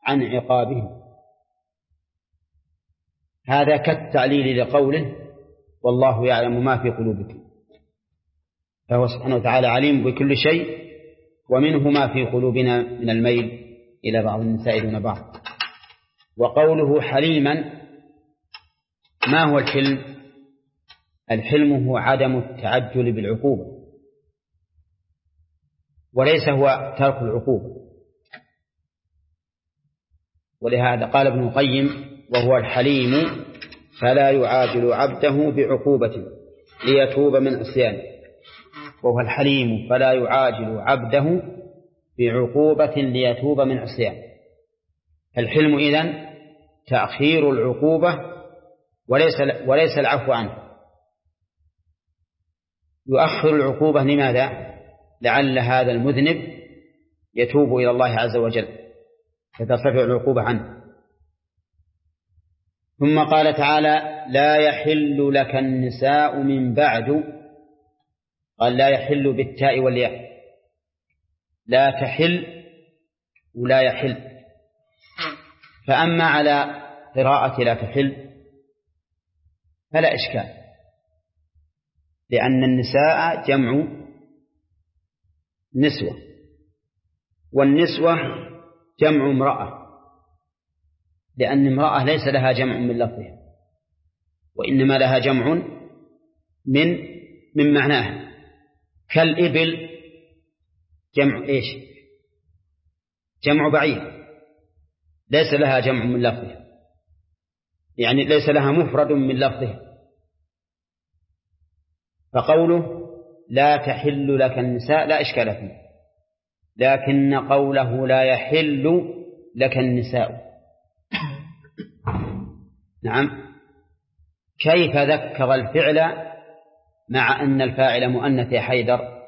عن عقابهم. هذا كالتعليل لقوله والله يعلم ما في قلوبكم، فهو سبحانه وتعالى عليم بكل شيء، ومنه ما في قلوبنا من الميل إلى بعض النساء دون بعض. وقوله حليما، ما هو الحلم؟ الحلم هو عدم التعجل بالعقوبة، وليس هو ترك العقوبة. ولهذا قال ابن القيم وهو الحليم فلا يعاجل عبده بعقوبة ليتوب من عصيانه. وهو الحليم فلا يعاجل عبده بعقوبة ليتوب من عصيانه. الحلم إذن تأخير العقوبة وليس العفو عنه. يؤخر العقوبة لماذا؟ لعل هذا المذنب يتوب إلى الله عز وجل فترتفع العقوبة عنه. ثم قال تعالى لا يحل لك النساء من بعد، قال لا يحل بالتاء والياء، لا تحل ولا يحل. فأما على قراءة لا تحل فلا إشكال، لأن النساء جمع نسوة، والنسوة جمع امرأة، لأن امرأة ليس لها جمع من لفظها، وإنما لها جمع من معناها. كالإبل جمع إيش؟ جمع بعير، ليس لها جمع من لفظها، يعني ليس لها مفرد من لفظها. فقوله لا تحل لك النساء لا إشكال فيه، لكن قوله لا يحل لك النساء، نعم، كيف ذكر الفعل مع أن الفاعل مؤنث يا حيدر؟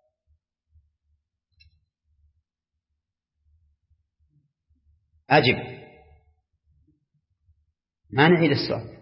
أجب، ما نعيد السؤال.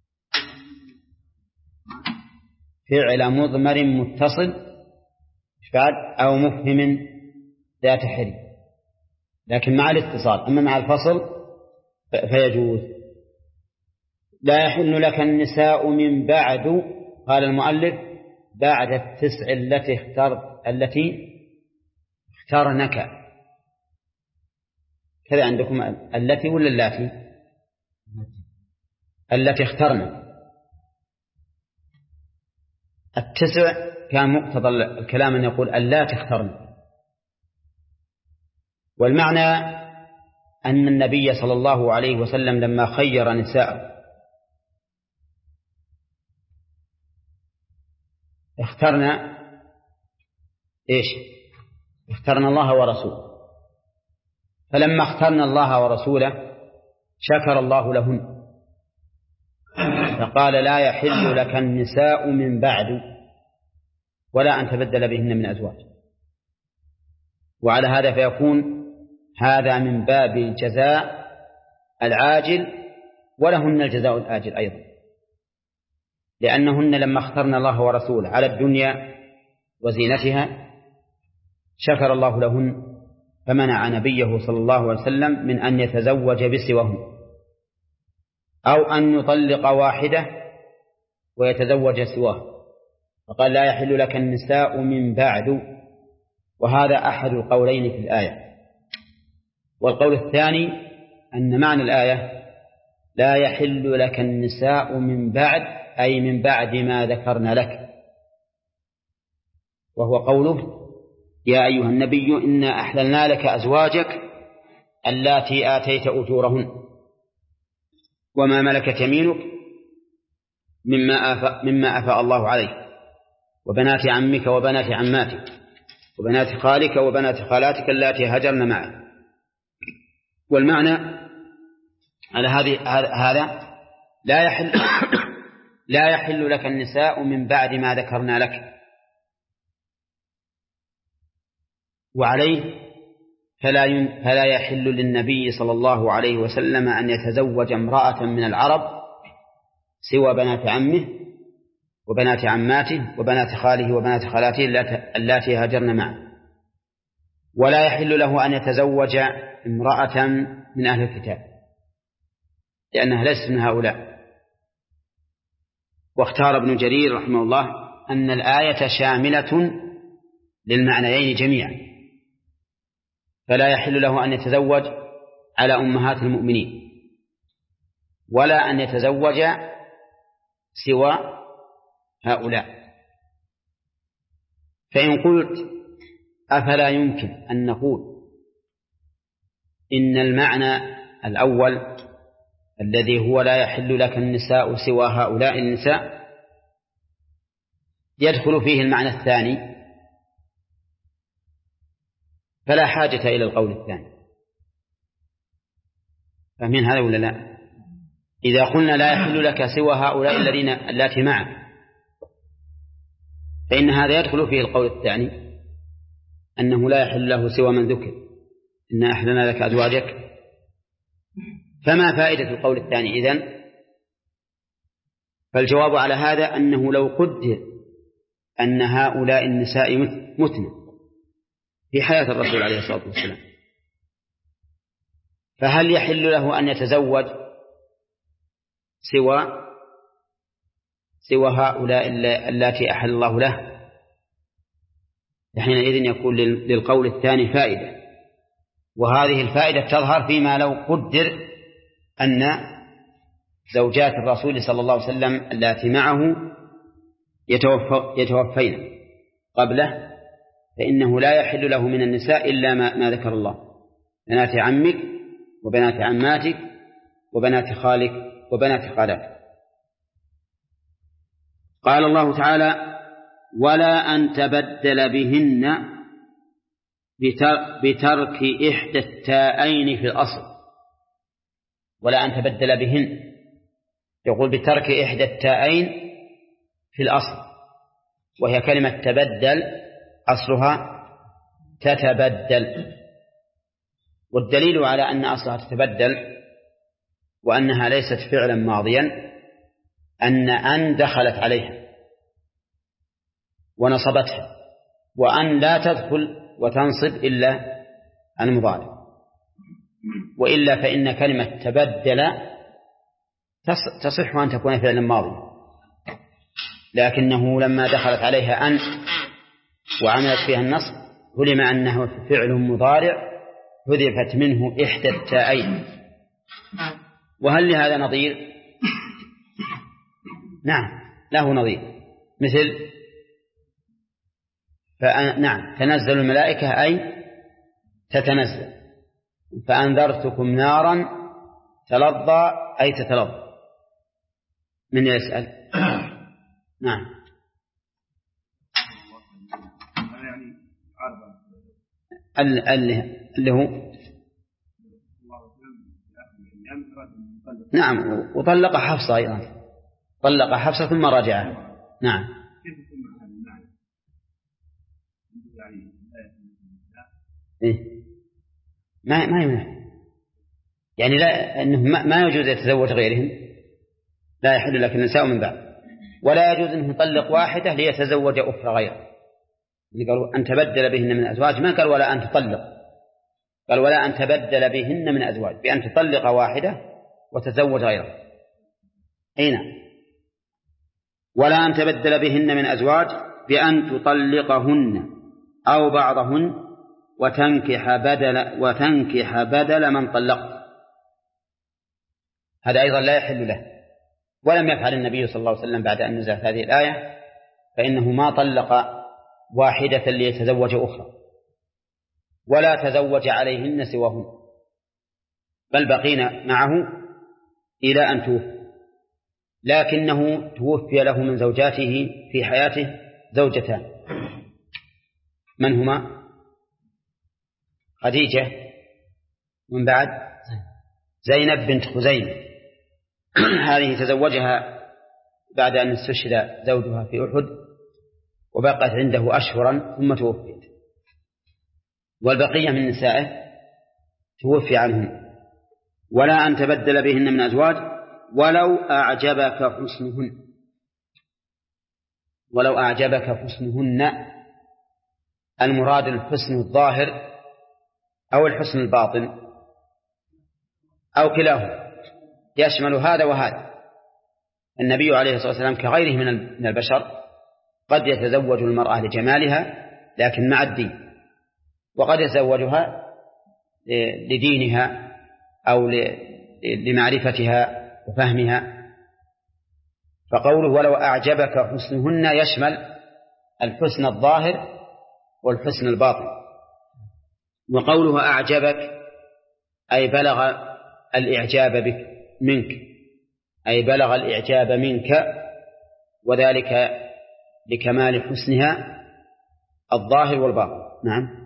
فعل مضمر متصل أو مفهم ذات حري، لكن مع الاتصال. أما مع الفصل فيجوز. لا يحل لك النساء من بعد، قال المؤلف بعد التسع التي اخترنك. كذا عندكم التي ولا اللاتي؟ التي اخترنا. التسع كان مقتضى الكلام أن يقول اللاتي اخترنا. والمعنى أن النبي صلى الله عليه وسلم لما خير نساءه اخترنا إيش؟ اخترنا الله ورسوله، فلما اخترنا الله ورسوله شكر الله لهن، فقال لا يحل لك النساء من بعد ولا أن تبدل بهن من أزواج. وعلى هذا فيكون هذا من باب الجزاء العاجل، ولهن الجزاء الآجل أيضا، لأنهن لما اخترن الله ورسوله على الدنيا وزينتها شكر الله لهن، فمنع نبيه صلى الله عليه وسلم من أن يتزوج بسوهم، أو أن يطلق واحدة ويتزوج سواه، فقال لا يحل لك النساء من بعد. وهذا أحد القولين في الآية. والقول الثاني أن معنى الآية لا يحل لك النساء من بعد، أي من بعد ما ذكرنا لك، وهو قوله يا أيها النبي إنا أحللنا لك أزواجك اللاتي آتيت أجورهن وما ملكت يمينك مما أفاء الله عليك، وبنات عمك وبنات عماتك وبنات خالك وبنات خالاتك اللاتي هاجرن معك. والمعنى على هذا لا يحل لك النساء من بعد ما ذكرنا لك. وعليه فلا يحل للنبي صلى الله عليه وسلم أن يتزوج امرأة من العرب سوى بنات عمه وبنات عماته وبنات خاله وبنات خالاته اللاتي هاجرن معه، ولا يحل له أن يتزوج امرأة من أهل الكتاب لأنها ليست من هؤلاء. واختار ابن جرير رحمه الله أن الآية شاملة للمعنيين جميعا، فلا يحل له أن يتزوج على أمهات المؤمنين ولا أن يتزوج سوى هؤلاء. فإن قلت أفلا يمكن أن نقول إن المعنى الأول الذي هو لا يحل لك النساء سوى هؤلاء النساء يدخل فيه المعنى الثاني، فلا حاجة إلى القول الثاني. فمن هذا ولا لا؟ إذا قلنا لا يحل لك سوى هؤلاء الذين اللاتي معك فإن هذا يدخل فيه القول الثاني أنه لا يحل له سوى من ذكر إن أحلنا لك أزواجك. فما فائدة القول الثاني إذن؟ فالجواب على هذا أنه لو قدر أن هؤلاء النساء متن في حياة الرسول عليه الصلاة والسلام فهل يحل له أن يتزوج سوى هؤلاء التي أحل الله له؟ حينئذ يكون للقول الثاني فائدة، وهذه الفائدة تظهر فيما لو قدر أن زوجات الرسول صلى الله عليه وسلم التي معه يتوفين قبله، فإنه لا يحل له من النساء إلا ما ذكر الله: بنات عمك وبنات عماتك وبنات خالك وبنات خالاتك. قال الله تعالى: ولا أن تبدل بهن بترك إحدى التاءين في الأصل. ولا أن تبدل بهن، يقول بترك إحدى التاءين في الأصل، وهي كلمة تبدل أصلها تتبدل، والدليل على أن أصلها تتبدل وأنها ليست فعلا ماضيا أن دخلت عليها ونصبتها، وأن لا تدخل وتنصب إلا المضارع، وإلا فإن كلمة تبدل تصح أن تكون فعلا ماضيا، لكنه لما دخلت عليها أن وعملت فيها النصب علم أنه فعل مضارع حذفت منه إحدى التاءين. وهل لهذا نظير؟ نعم له نظير، مثل نعم تنزل الملائكة أي تتنزل، فأنذرتكم نارا تلظى أي تتلظى. من يسأل؟ نعم اللي هو نعم، وطلق حفصة أيضا، طلق حفصة ثم رجعها. نعم إيه؟ ما يمنع يعني لا أنه ما يجوز يتزوج غيرهم، لا يحل لك النساء من بعد، ولا يجوز أنه يطلق واحدة ليتزوج أخرى غيرها. قالوا أن تبدل بهن من أزواج، ما قال ولا أن تطلق، قال ولا أن تبدل بهن من أزواج، بأن تطلق واحدة وتزوج غيرها. أين ولا أن تبدل بهن من أزواج بأن تطلقهن أو بعضهن وتنكح بدل من طلقت، هذا أيضا لا يحل له. ولم يفعل النبي صلى الله عليه وسلم بعد أن نزلت هذه الآية، فإنه ما طلق واحدة ليتزوج أخرى ولا تزوج عليهن سواهن، بل بقين معه إلى أن توفي، لكنه توفي له من زوجاته في حياته زوجتان، من هما؟ خديجة، من بعد زينب بنت خزيمة هذه تزوجها بعد أن استشهد زوجها في أحد وبقت عنده أشهرا ثم توفيت، والبقية من نسائه توفي عنهم. ولا أن تبدل بهن من أزواج ولو أعجبك حسنهن، المراد الحسن الظاهر أو الحسن الباطن أو كلاهما، يشمل هذا وهذا. النبي عليه الصلاة والسلام كغيره من البشر قد يتزوج المرأة لجمالها لكن مع الدين، وقد يتزوجها لدينها أو لمعرفتها وفهمها. فقوله ولو أعجبك حسنهن يشمل الحسن الظاهر والحسن الباطن. وقوله أعجبك أي بلغ الإعجاب بك منك، أي بلغ الإعجاب منك، وذلك لكمال حسنها الظاهر والباطن. نعم.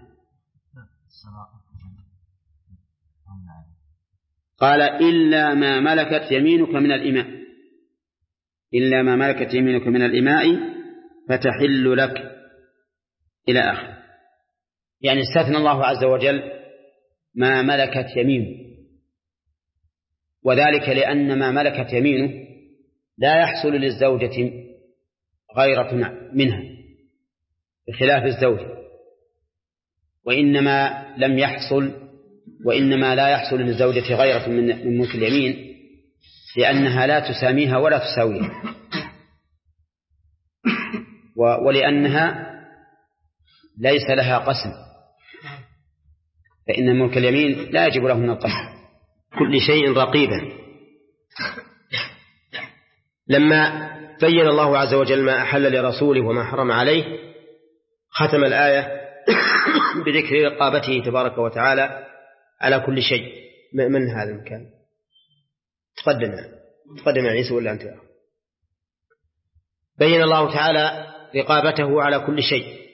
قال إلا ما ملكت يمينك من الإماء، إلا ما ملكت يمينك من الإماء فتحل لك إلى آخر. يعني استثنى الله عز وجل ما ملكت يمينه، وذلك لأن ما ملكت يمينه لا يحصل للزوجة غيرة منها بخلاف الزوج، وإنما لا يحصل للزوجة غيرة من ملك اليمين لأنها لا تساميها ولا تساويها، ولأنها ليس لها قسم، فإن ملك اليمين لا يجب له من القسم، كل شيء رقيبا. لما بين الله عز وجل ما أحل لرسوله وما حرم عليه ختم الآية بذكر رقابته تبارك وتعالى على كل شيء. من هذا المكان؟ تقدم عيسى ولا أنت؟ بين الله تعالى رقابته على كل شيء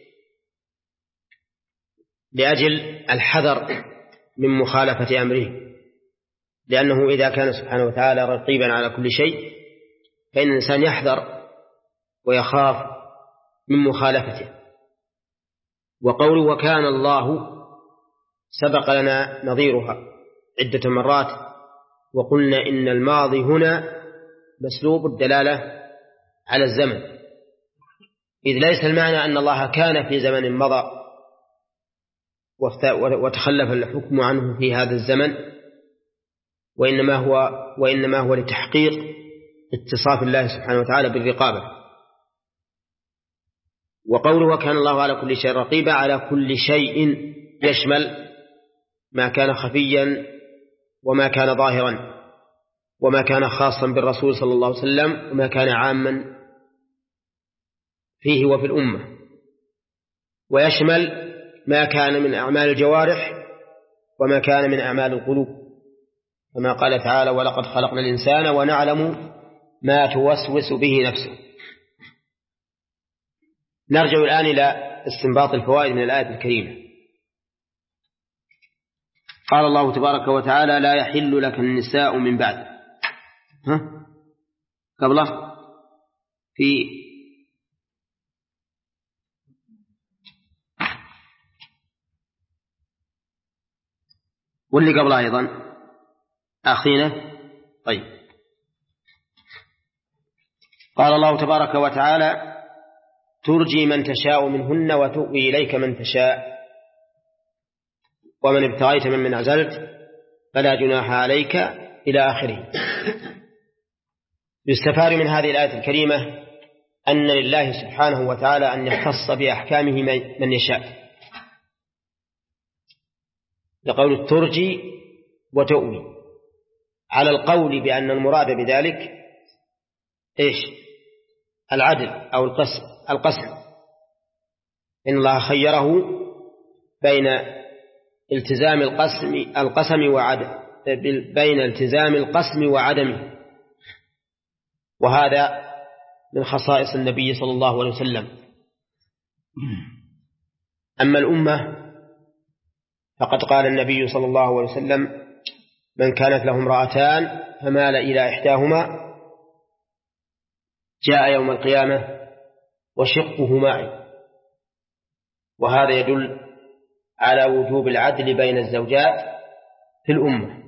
لأجل الحذر من مخالفة أمره، لأنه إذا كان سبحانه وتعالى رقيبا على كل شيء فإن الإنسان يحذر ويخاف من مخالفته. وقوله وكان الله سبق لنا نظيرها عدة مرات، وقلنا إن الماضي هنا مسلوب الدلالة على الزمن، إذ ليس المعنى أن الله كان في زمن مضى وتخلف الحكم عنه في هذا الزمن، وإنما هو لتحقيق اتصاف الله سبحانه وتعالى بالرقابة. وقوله وكان الله على كل شيء رقيبا على كل شيء يشمل ما كان خفيا وما كان ظاهرا، وما كان خاصا بالرسول صلى الله عليه وسلم وما كان عاما فيه وفي الأمة، ويشمل ما كان من أعمال الجوارح وما كان من أعمال القلوب، كما قال تعالى ولقد خلقنا الإنسان ونعلم ما توسوس به نفسه. نرجع الآن إلى استنباط الفوائد من الآية الكريمة. قال الله تبارك وتعالى لا يحل لك النساء من بعد. قبله في واللي قبله أيضا أخينا. طيب، قال الله تبارك وتعالى ترجي من تشاء منهن وتؤوي إليك من تشاء ومن ابتغيت ممن عزلت فلا جناح عليك إلى آخره. يستفاد من هذه الآية الكريمة أن لله سبحانه وتعالى أن يختص بأحكامه من يشاء، لقول ترجي وتؤوي، على القول بأن المراد بذلك إيش؟ العدل أو القسم. إن الله خيره بين التزام القسم وعدمه، وهذا من خصائص النبي صلى الله عليه وسلم. أما الأمة فقد قال النبي صلى الله عليه وسلم من كانت له امرأتان فمال إلى إحداهما جاء يوم القيامة وشقه معي. وهذا يدل على وجوب العدل بين الزوجات في الأمة.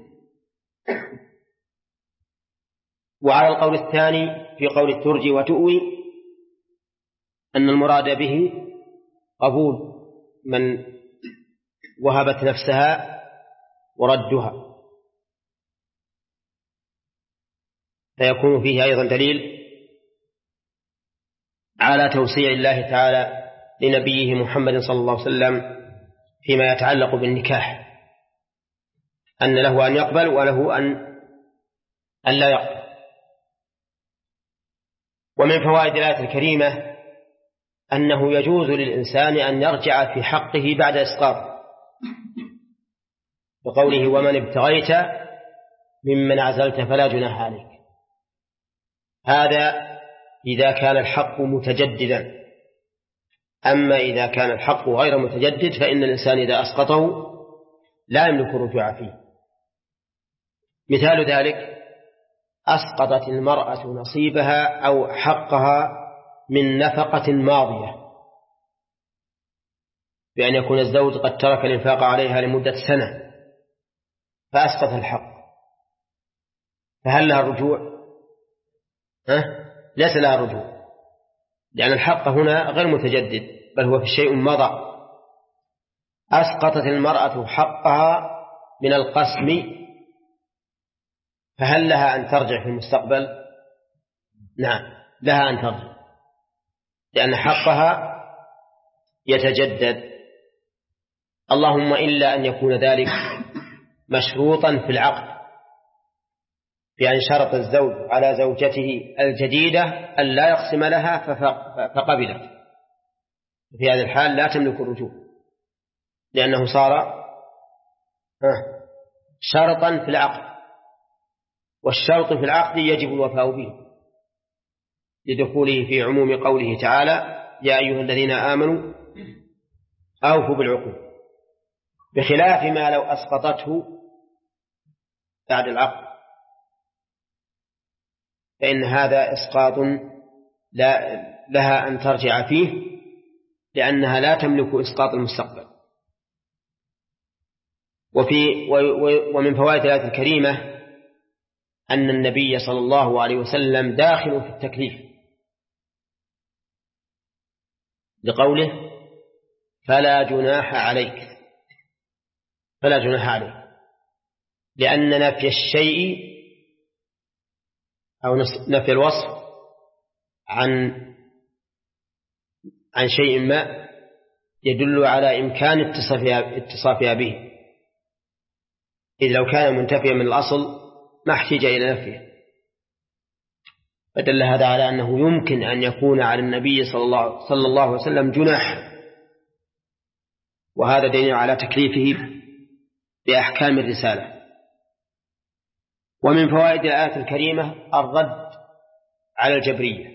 وعلى القول الثاني في قول الترجي وتؤوي أن المراد به قبول من وهبت نفسها وردها، فيكون فيه أيضا دليل على توسيع الله تعالى لنبيه محمد صلى الله عليه وسلم فيما يتعلق بالنكاح، أن له أن يقبل وله أن لا يقبل. ومن فوائد الآية الكريمة أنه يجوز للإنسان أن يرجع في حقه بعد إسقاط، بقوله ومن ابتغيت ممن عزلت فلا جناح عليك. هذا إذا كان الحق متجددا، أما إذا كان الحق غير متجدد فإن الإنسان إذا أسقطه لا يملك الرجوع فيه. مثال ذلك أسقطت المرأة نصيبها أو حقها من نفقة ماضية، بأن يكون الزوج قد ترك الإنفاق عليها لمدة سنة فأسقط الحق، فهل لها الرجوع؟ ليس لها الرجوع، لأن الحق هنا غير متجدد بل هو في شيء مضى. أسقطت المرأة حقها من القسم، فهل لها أن ترجع في المستقبل؟ نعم، لها أن ترجع، لأن حقها يتجدد، اللهم إلا أن يكون ذلك مشروطا في العقد، بأن شرط الزوج على زوجته الجديدة أن لا يقسم لها فقبلت، في هذا الحال لا تملك الرجوع، لأنه صار شرطا في العقد، والشرط في العقد يجب الوفاء به لدخوله في عموم قوله تعالى يا أيها الذين آمنوا أوفوا بالعقود، بخلاف ما لو أسقطته بعد العقد فإن هذا إسقاط لها أن ترجع فيه، لأنها لا تملك إسقاط المستقبل. ومن فوائد الآية الكريمة أن النبي صلى الله عليه وسلم داخل في التكليف، لقوله فلا جناح عليك، فلا جناح عليك، لأن نفي الشيء أو نفي الوصف عن شيء ما يدل على إمكان اتصافها به، إذ لو كان منتفيا من الأصل ما احتاج إلى نفيه، فدل هذا على أنه يمكن أن يكون على النبي صلى الله عليه وسلم جناح، وهذا دليل على تكليفه بأحكام الرسالة. ومن فوائد الآية الكريمة الرد على الجبرية.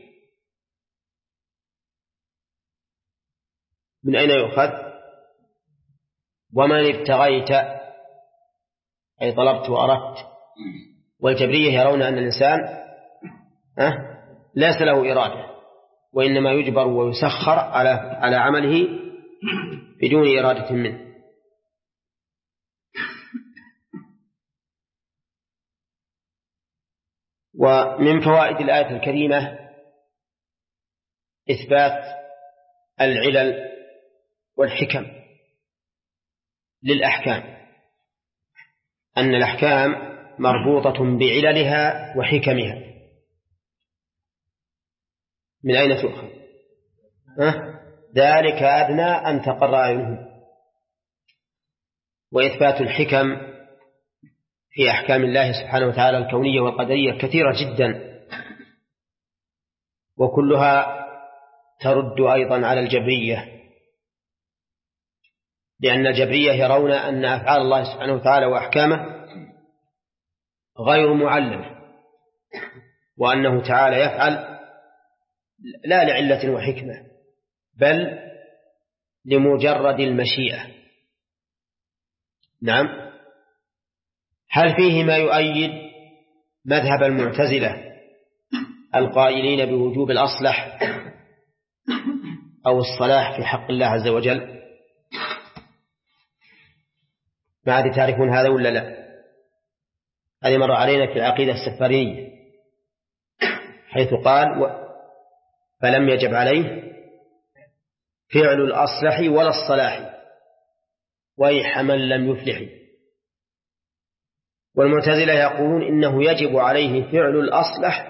من أين يؤخذ؟ ومن ابتغيت أي طلبت وأردت، والجبرية يرون أن الإنسان ليس له إرادة، وإنما يجبر ويسخر على عمله بدون إرادة منه. ومن فوائد الآية الكريمة إثبات العلل والحكم للأحكام، أن الأحكام مربوطة بعللها وحكمها. من أين تؤخذ؟ ذلك أدنى أن تقر أعينهم. وإثبات الحكم في أحكام الله سبحانه وتعالى الكونية والقدرية كثيرة جدا، وكلها ترد أيضا على الجبرية، لأن الجبرية يرون أن أفعال الله سبحانه وتعالى وأحكامه غير معلمة، وأنه تعالى يفعل لا لعلة وحكمة بل لمجرد المشيئة. نعم. هل فيه ما يؤيد مذهب المعتزلة القائلين بوجوب الأصلح أو الصلاح في حق الله عز وجل؟ ما أدري تعرفون هذا ولا لا؟ هذه مر علينا في العقيدة السفارينية، حيث قال فلم يجب عليه فعل الأصلح ولا الصلاح، ويح من لم يفلح. والمعتزلة يقولون إنه يجب عليه فعل الأصلح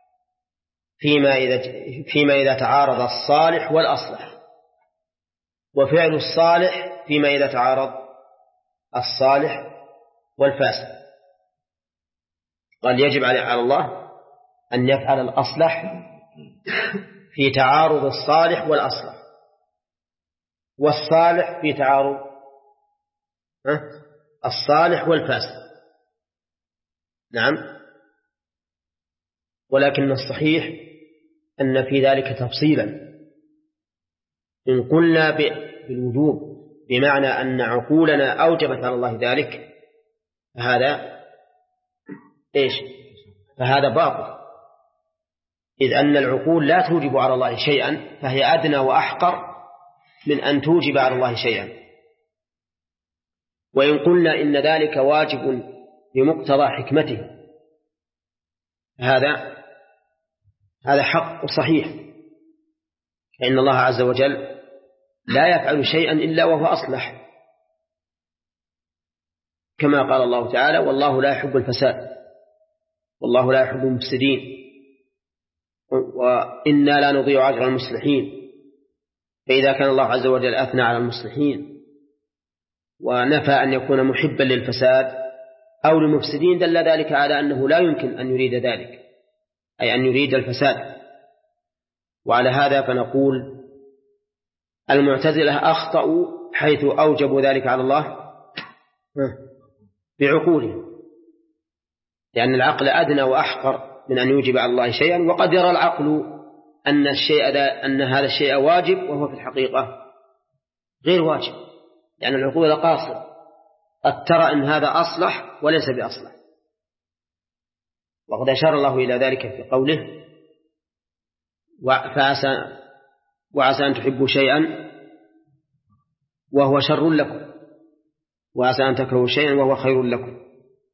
فيما إذا تعارض الصالح والأصلح، وفعل الصالح فيما إذا تعارض الصالح والفاسد. قال يجب على الله أن يفعل الأصلح في تعارض الصالح والأصلح، والصالح في تعارض الصالح والفاسد. نعم، ولكن الصحيح أن في ذلك تفصيلا. إن قلنا بالوجوب بمعنى أن عقولنا أوجبت على الله ذلك فهذا باطل، إذ أن العقول لا توجب على الله شيئا، فهي أدنى وأحقر من أن توجب على الله شيئا. وإن قلنا إن ذلك واجب بمقتضى حكمته، هذا حق صحيح، فإن الله عز وجل لا يفعل شيئا إلا وهو أصلح، كما قال الله تعالى: والله لا يحب الفساد والله لا يحب المفسدين وإنا لا نضيع أجر المصلحين. فإذا كان الله عز وجل أثنى على المصلحين ونفى أن يكون محبا للفساد أو للمفسدين، دل ذلك على أنه لا يمكن أن يريد ذلك، أي أن يريد الفساد. وعلى هذا فنقول المعتزلة أخطأوا حيث أوجبوا ذلك على الله بعقوله، لأن العقل أدنى وأحقر من أن يوجب على الله شيئا. وقد يرى العقل أن هذا الشيء واجب وهو في الحقيقة غير واجب، لأن العقول قاصر، قد ترى أن هذا أصلح وليس بأصلح. وقد أشار الله إلى ذلك في قوله: وعسى أن تحبوا شيئا وهو شر لكم وعسى أن تكرهوا شيئا وهو خير لكم.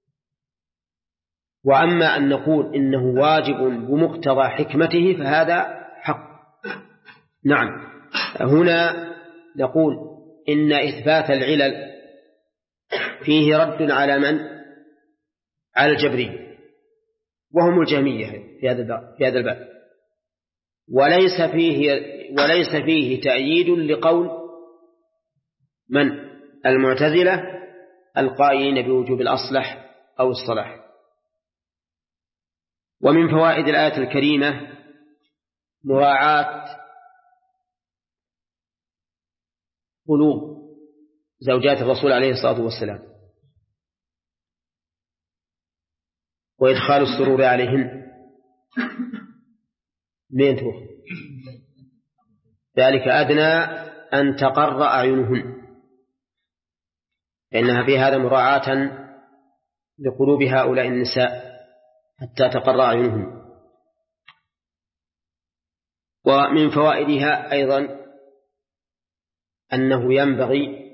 وأما أن نقول إنه واجب بمقتضى حكمته فهذا حق. نعم، هنا نقول إن إثبات العلل فيه رد على من؟ على الجبرية، وهم الجهمية في هذا الباب، وليس فيه تأييد لقول من؟ المعتزلة القائلين بوجوب الأصلح أو الصلاح. ومن فوائد الآية الكريمة مراعاة قلوب زوجات الرسول عليه الصلاة والسلام وإدخال السرور عليهن. ذلك أدنى أن تقر أعينهن، فإنها في هذا مراعاة لقلوب هؤلاء النساء حتى تقر أعينهن. ومن فوائدها أيضا أنه ينبغي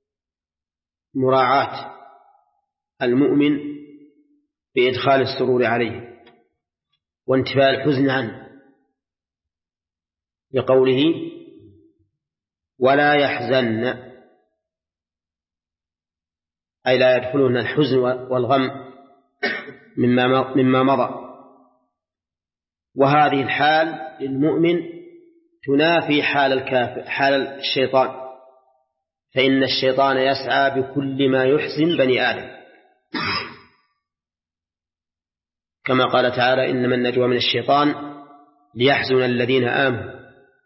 مراعاة المؤمن بإدخال السرور عليه وانتفاء الحزن عنه، لقوله: ولا يحزن، أي لا يدخلون الحزن والغم مما مضى. وهذه الحال للمؤمن تنافي حال الشيطان، فإن الشيطان يسعى بكل ما يحزن بني آدم، كما قال تعالى: إنما النجوى من الشيطان ليحزن الذين آمنوا.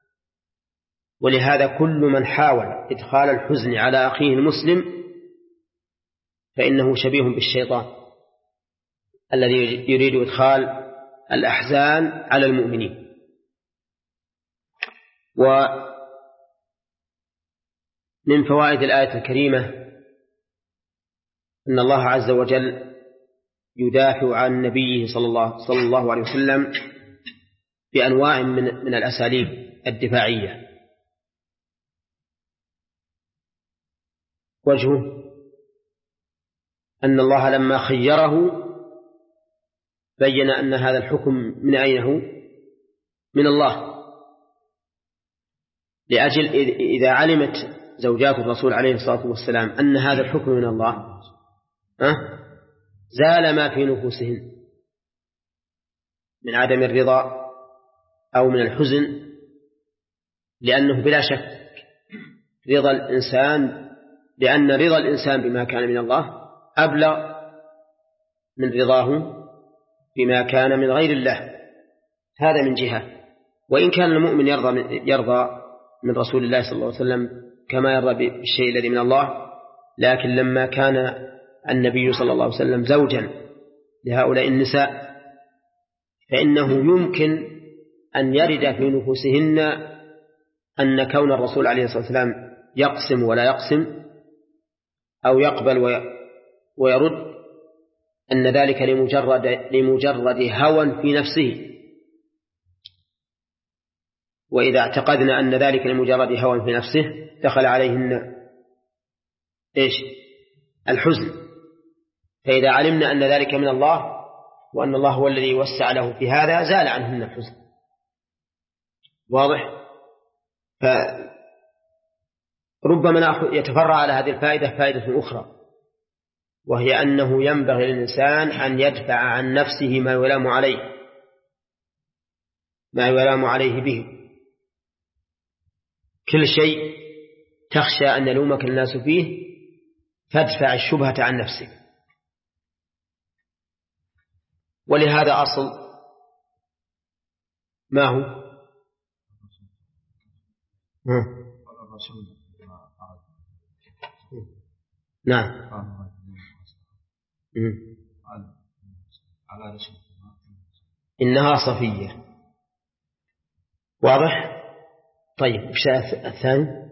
ولهذا كل من حاول إدخال الحزن على أخيه المسلم فإنه شبيه بالشيطان الذي يريد إدخال الأحزان على المؤمنين. ومن فوائد الآية الكريمة أن الله عز وجل يدافع عن نبيه صلى الله عليه وسلم بأنواع من الأساليب الدفاعية. وجهه أن الله لما خيره بين أن هذا الحكم من أين هو؟ من الله، لأجل إذا علمت زوجات الرسول عليه الصلاة والسلام أن هذا الحكم من الله زال ما في نفوسهن من عدم الرضا أو من الحزن، لأنه بلا شك رضا الإنسان، لأن رضا الإنسان بما كان من الله أبلغ من رضاه بما كان من غير الله. هذا من جهة. وإن كان المؤمن يرضى من رسول الله صلى الله عليه وسلم كما يرضى بالشيء الذي من الله، لكن لما كان النبي صلى الله عليه وسلم زوجا لهؤلاء النساء فإنه يمكن أن يرد في نفوسهن أن كون الرسول عليه الصلاة والسلام يقسم ولا يقسم أو يقبل ويرد أن ذلك لمجرد هوى في نفسه، وإذا اعتقدنا أن ذلك لمجرد هوى في نفسه دخل عليهن الحزن. فإذا علمنا أن ذلك من الله وأن الله هو الذي وسع له في هذا زال عنهن الحزن. واضح؟ فربما يتفرع على هذه الفائدة فائدة أخرى، وهي أنه ينبغي للإنسان أن يدفع عن نفسه ما يلام عليه به. كل شيء تخشى أن يلومك الناس فيه فادفع الشبهة عن نفسك. ولهذا أصل ما هو نعم إنها صفية. واضح؟ طيب وش الثاني؟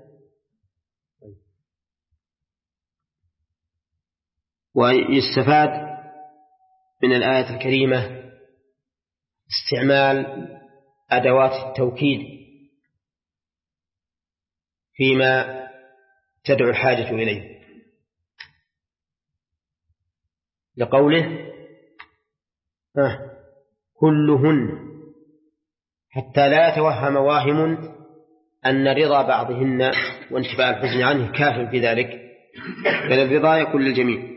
ويستفاد من الآية الكريمة استعمال أدوات التوكيد فيما تدعو الحاجة إليه، لقوله كلهن، حتى لا يتوهم واهم أن رضا بعضهن وانتفاء الحزن عنه كاف في ذلك، بل الرضا يكون للجميع.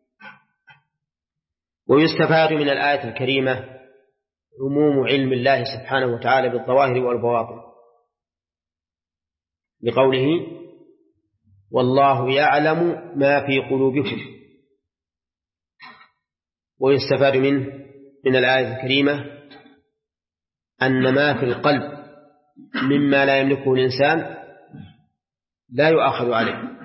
ويستفاد من الآية الكريمة عموم علم الله سبحانه وتعالى بالظواهر والبواطن، بقوله والله يعلم ما في قلوبكم. ويستفاد من الآية الكريمة أن ما في القلب مما لا يملكه الإنسان لا يؤاخذ عليه،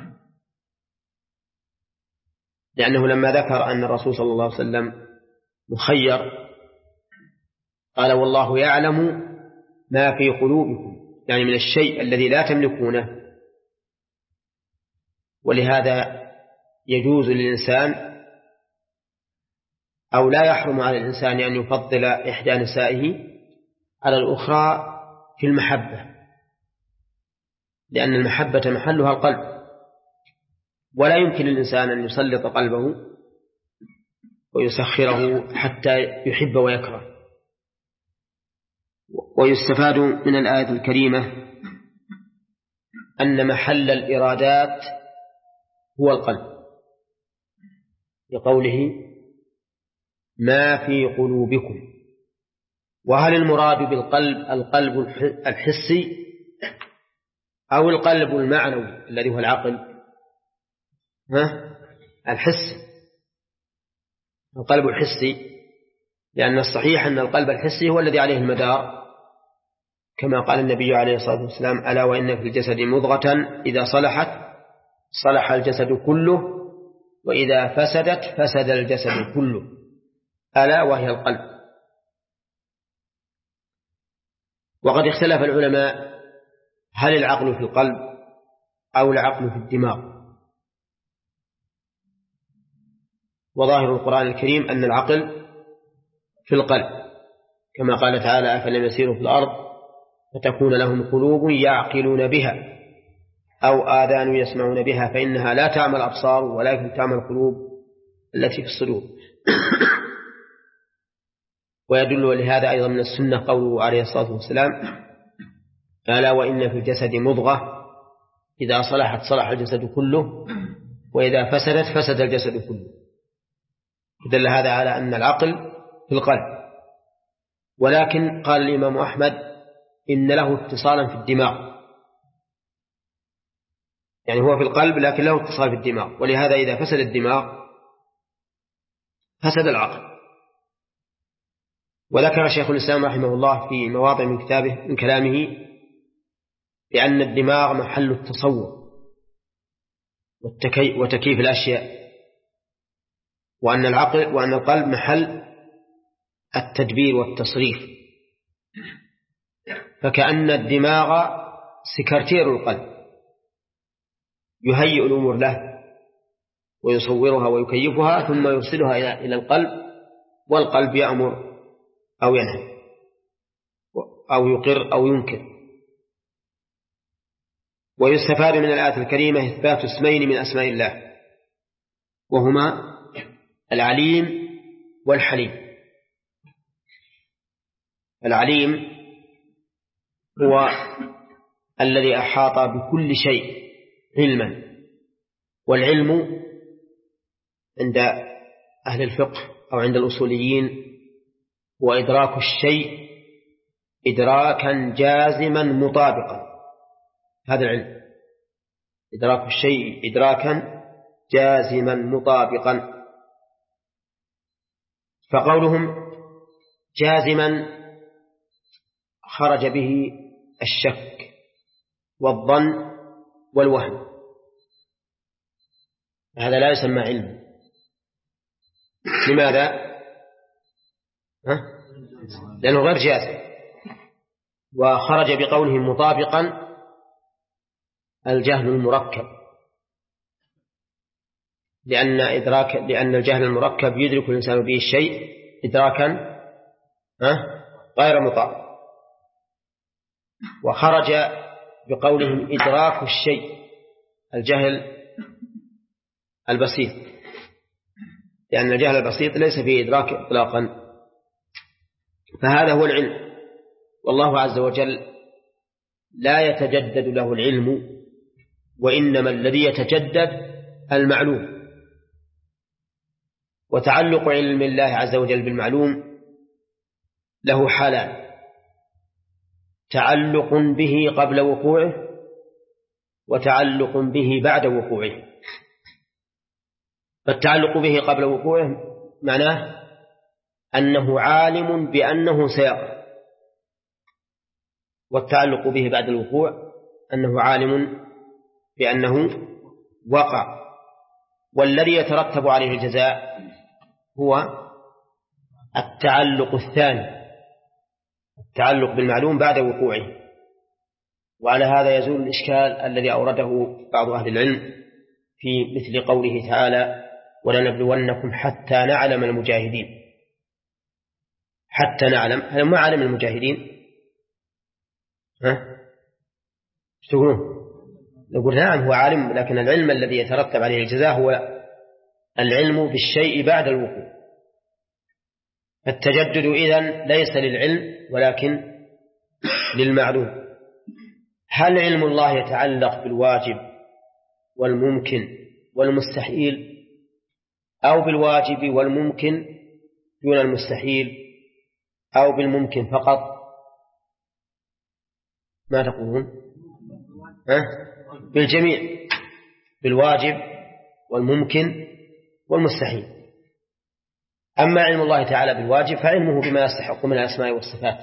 لأنه لما ذكر أن الرسول صلى الله عليه وسلم مخير قال والله يعلم ما في قلوبكم، يعني من الشيء الذي لا تملكونه. ولهذا يجوز للإنسان أو لا يحرم على الإنسان أن يفضل إحدى نسائه على الأخرى في المحبة، لأن المحبة محلها القلب، ولا يمكن للإنسان أن يسلط قلبه ويسخره حتى يحب ويكره. ويستفاد من الآية الكريمة أن محل الإرادات هو القلب، لقوله ما في قلوبكم. وهل المراد بالقلب القلب الحسي أو القلب المعنوي الذي هو العقل؟ الحسي، القلب الحسي، لأن الصحيح أن القلب الحسي هو الذي عليه المدار، كما قال النبي عليه الصلاة والسلام ألا وإن في الجسد مضغة إذا صلحت صلح الجسد كله وإذا فسدت فسد الجسد كله، ألا وهي القلب. وقد اختلف العلماء هل العقل في القلب أو العقل في الدماغ، وظاهر القرآن الكريم أن العقل في القلب، كما قال تعالى أفلم يسيروا في الأرض فتكون لهم قلوب يعقلون بها أو آذان يسمعون بها فإنها لا تعمى الأبصار ولكن تعمى القلوب التي في الصدور. ويدل لهذا أيضا من السنة قوله عليه الصلاة والسلام ألا وإن في الجسد مضغة إذا صلحت صلح الجسد كله وإذا فسدت فسد الجسد كله. دل هذا على أن العقل في القلب. ولكن قال الإمام أحمد إن له اتصالا في الدماغ، يعني هو في القلب لكن له اتصال في الدماغ، ولهذا إذا فسد الدماغ فسد العقل. وذكر شيخ الإسلام رحمه الله في مواضع من كتابه من كلامه بأن الدماغ محل التصور وتكييف الأشياء، وأن القلب محل التدبير والتصريف، فكأن الدماغ سكرتير القلب يهيئ الأمور له ويصورها ويكيفها ثم يرسلها إلى القلب، والقلب يأمر أو ينهى أو يقر أو ينكر. ويستفاد من الآية الكريمة إثبات اسمين من أسماء الله، وهما العليم والحليم. العليم هو الذي أحاط بكل شيء علما، والعلم عند أهل الفقه أو عند الأصوليين هو إدراك الشيء إدراكا جازما مطابقا. هذا العلم إدراك الشيء إدراكا جازما مطابقا. فقولهم جازما خرج به الشك والظن والوهم، هذا لا يسمى علم. لماذا؟ لأنه غير جازم. وخرج بقوله مطابقا الجهل المركب، لأن الجهل المركب يدرك الإنسان به الشيء إدراكا غير مطابق. وخرج بقولهم إدراك الشيء الجهل البسيط، لأن الجهل البسيط ليس فيه إدراك إطلاقا. فهذا هو العلم، والله عز وجل لا يتجدد له العلم، وإنما الذي يتجدد المعلوم. وتعلق علم الله عز وجل بالمعلوم له حالان: تعلق به قبل وقوعه، وتعلق به بعد وقوعه. فالتعلق به قبل وقوعه معناه أنه عالم بأنه سيقع، والتعلق به بعد الوقوع أنه عالم بأنه وقع. والذي يترتب عليه الجزاء هو التعلق الثاني، التعلق بالمعلوم بعد وقوعه. وعلى هذا يزول الإشكال الذي أورده بعض أهل العلم في مثل قوله تعالى: ولنبلونكم حتى نعلم المجاهدين. حتى نعلم، هل ما علم المجاهدين؟ تقولون؟ نقول نعم هو عالم، لكن العلم الذي يترتب عليه الجزاء هو العلم بالشيء بعد الوقوع. التجدد إذن ليس للعلم ولكن للمعلوم. هل علم الله يتعلق بالواجب والممكن والمستحيل، أو بالواجب والممكن دون المستحيل، أو بالممكن فقط؟ ما تقولون؟ بالجميع، بالواجب والممكن والمستحيل. أما علم الله تعالى بالواجب فعلمه بما يستحق من الأسماء والصفات،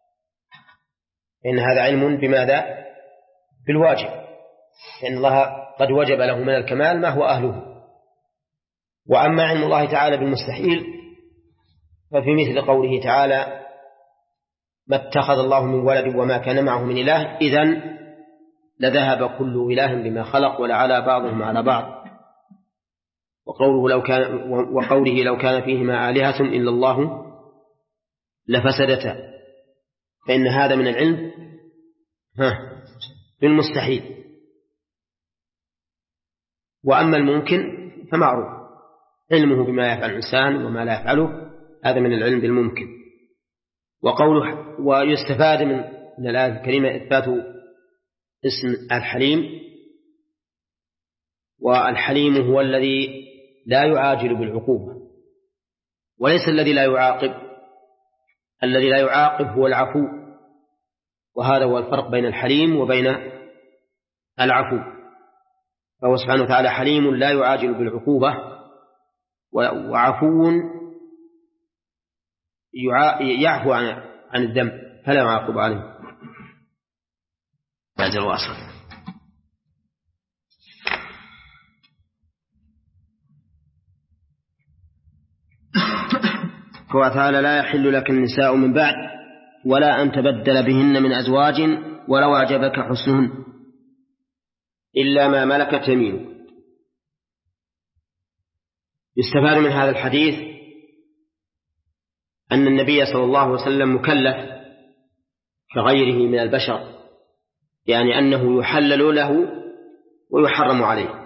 إن هذا علم بماذا؟ بالواجب، لأن الله قد وجب له من الكمال ما هو أهله. وأما علم الله تعالى بالمستحيل ففي مثل قوله تعالى: ما اتخذ الله من ولد وما كان معه من إله إذن لذهب كل إله بما خلق ولعلى بعضهم على بعض. وقوله لو كان فيهما آلهة إلا الله لفسدتا، فإن هذا من العلم بالمستحيل. وأما الممكن فمعروف علمه بما يفعل الإنسان وما لا يفعله، هذا من العلم بالممكن. ويستفاد من الآية الكريمة إثبات اسم الحليم والحليم هو الذي لا يعاجل بالعقوبة وليس الذي لا يعاقب. الذي لا يعاقب هو العفو، وهذا هو الفرق بين الحليم وبين العفو. فهو سبحانه وتعالى حليم لا يعاجل بالعقوبة، وعفو يعفو عن الذنب فلا يعاقب عليه. أجر واصل. قال تعالى: لا يحل لك النساء من بعد ولا أن تبدل بهن من أزواج ولو أعجبك حسنهن إلا ما ملكت يمينك. يستفاد من هذا الحديث أن النبي صلى الله عليه وسلم مكلف كغيره من البشر، يعني أنه يحلل له ويحرم عليه.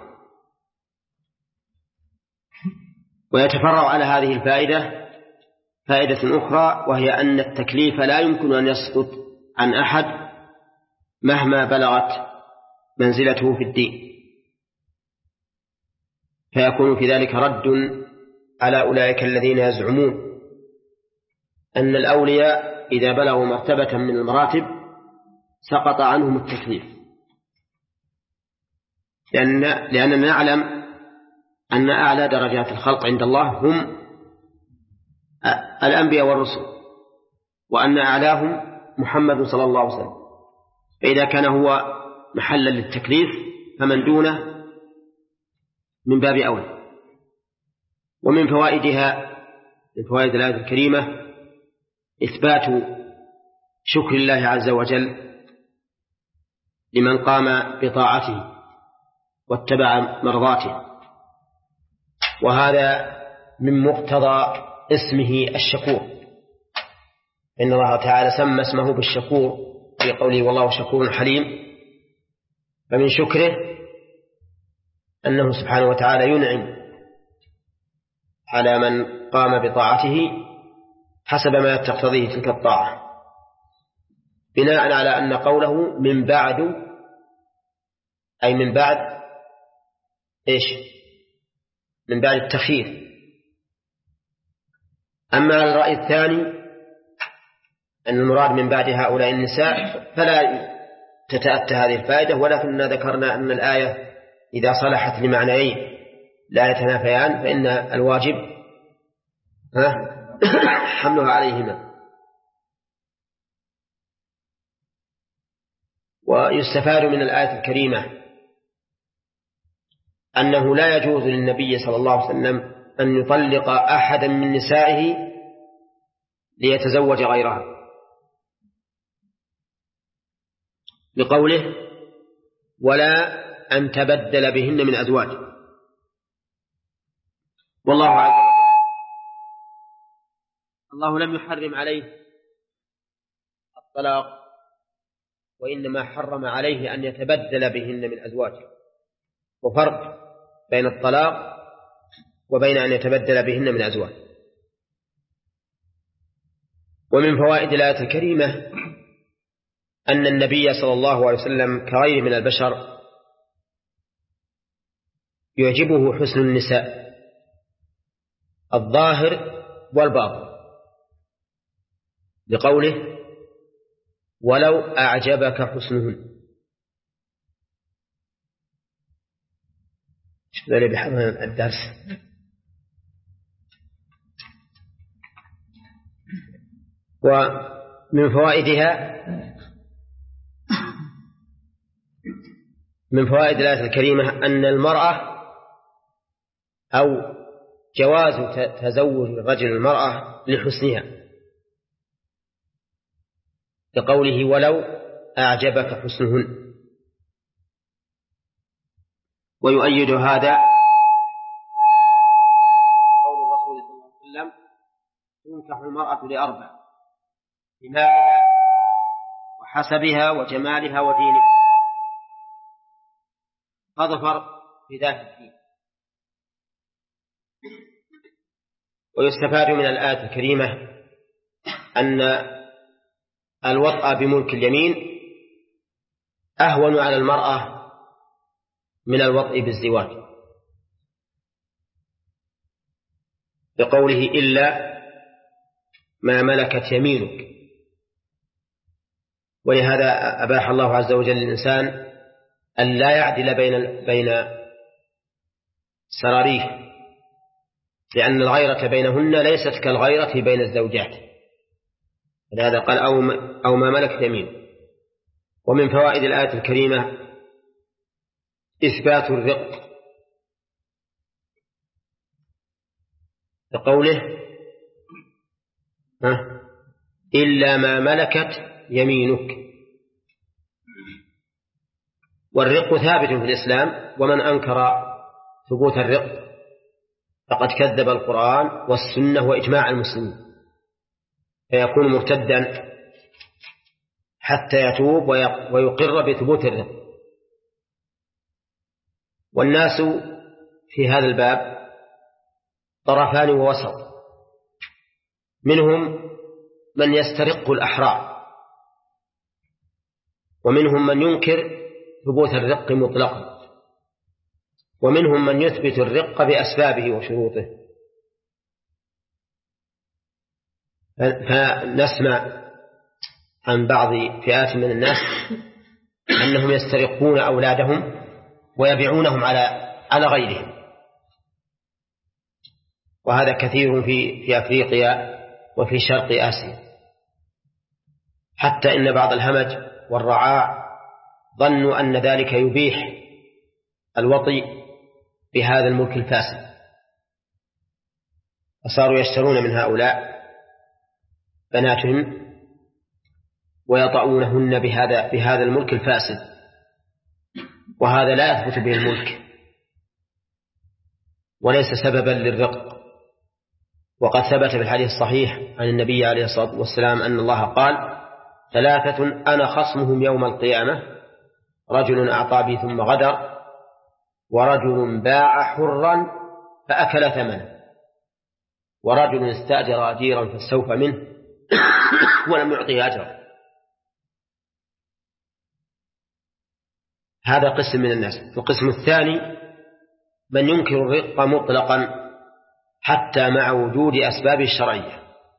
ويتفرع على هذه الفائدة فائدة أخرى، وهي أن التكليف لا يمكن أن يسقط عن أحد مهما بلغت منزلته في الدين، فيكون في ذلك رد على أولئك الذين يزعمون أن الأولياء إذا بلغوا مرتبة من المراتب سقط عنهم التكليف، لأننا نعلم أن أعلى درجات الخلق عند الله هم الأنبياء والرسل، وأن أعلاهم محمد صلى الله عليه وسلم. فإذا كان هو محلا للتكليف فمن دونه من باب أولى. ومن فوائدها، من فوائد الآية الكريمة، إثبات شكر الله عز وجل لمن قام بطاعته واتبع مرضاته، وهذا من مقتضى اسمه الشكور، إن الله تعالى سمى اسمه بالشكور في قوله: والله شكور حليم. فمن شكره أنه سبحانه وتعالى ينعم على من قام بطاعته حسب ما تقتضيه تلك الطاعة، بناء على أن قوله من بعد، أي من بعد إيش؟ من بعد التخيير. أما الرأي الثاني أن المراد من بعد هؤلاء النساء فلا تتأتى هذه الفائدة، ولكننا ذكرنا أن الآية إذا صلحت لمعنيين لا يتنافيان فإن الواجب حملها عليهما. ويستفاد من الآية الكريمة أنه لا يجوز للنبي صلى الله عليه وسلم أن يطلق أحدا من نسائه ليتزوج غيرها، لقوله: ولا أن تبدل بهن من أزواج. والله عز وجل الله لم يحرم عليه الطلاق، وإنما حرم عليه أن يتبدل بهن من أزواج، وفرق بين الطلاق وبين أن يتبدل بهن من أزواج. ومن فوائد الآية الكريمة أن النبي صلى الله عليه وسلم كغيره من البشر يعجبه حسن النساء الظاهر والباطن، لقوله: ولو أعجبك حسنهن. ذلك بحضر الدرس. ومن فوائدها، من فوائد الآية الكريمة أن المرأة أو جواز تزوج الرجل المرأة لحسنها، لقوله: ولو أعجبك حسنهن. ويؤيد هذا قول الرسول صلى الله عليه وسلم: تنكح المرأة لأربع: لمالها وحسبها وجمالها ودينها. فاظفر بذات الدين. ويستفاد من الآية الكريمة أن الوطأ بملك اليمين أهون على المرأة من الوطء بالزواج، بقوله إلا ما ملكت يمينك. ولهذا أباح الله عز وجل للإنسان أن لا يعدل بين سراريه، لأن الغيرة بينهن ليست كالغيرة بين الزوجات، لهذا قال أو ما ملكت يمينك. ومن فوائد الآية الكريمة إثبات الرق بقوله إلا ما ملكت يمينك. والرق ثابت في الإسلام، ومن أنكر ثبوت الرق فقد كذب القرآن والسنة وإجماع المسلمين، فيكون مرتدا حتى يتوب ويقر بثبوت الرق. والناس في هذا الباب طرفان ووسط، منهم من يسترق الأحرار، ومنهم من ينكر ثبوت الرق مطلقا، ومنهم من يثبت الرق بأسبابه وشروطه. فنسمع عن بعض فئات من الناس أنهم يسترقون أولادهم ويبيعونهم على غيرهم، وهذا كثير في أفريقيا وفي شرق آسيا، حتى إن بعض الهمج والرعاع ظنوا أن ذلك يبيح الوطي بهذا الملك الفاسد، فصاروا يشترون من هؤلاء بناتهم ويطعونهن بهذا الملك الفاسد، وهذا لا يثبت به الملك وليس سببا للرق. وقد ثبت في الحديث الصحيح عن النبي عليه الصلاة والسلام أن الله قال: ثلاثة أنا خصمهم يوم القيامة: رجل أعطى بي ثم غدر، ورجل باع حرا فأكل ثمنه، ورجل استأجر أجيرا فاستوفى منه ولم يعطيه أجرا. هذا قسم من الناس. القسم الثاني من ينكر الرق مطلقا حتى مع وجود أسباب الشرعية،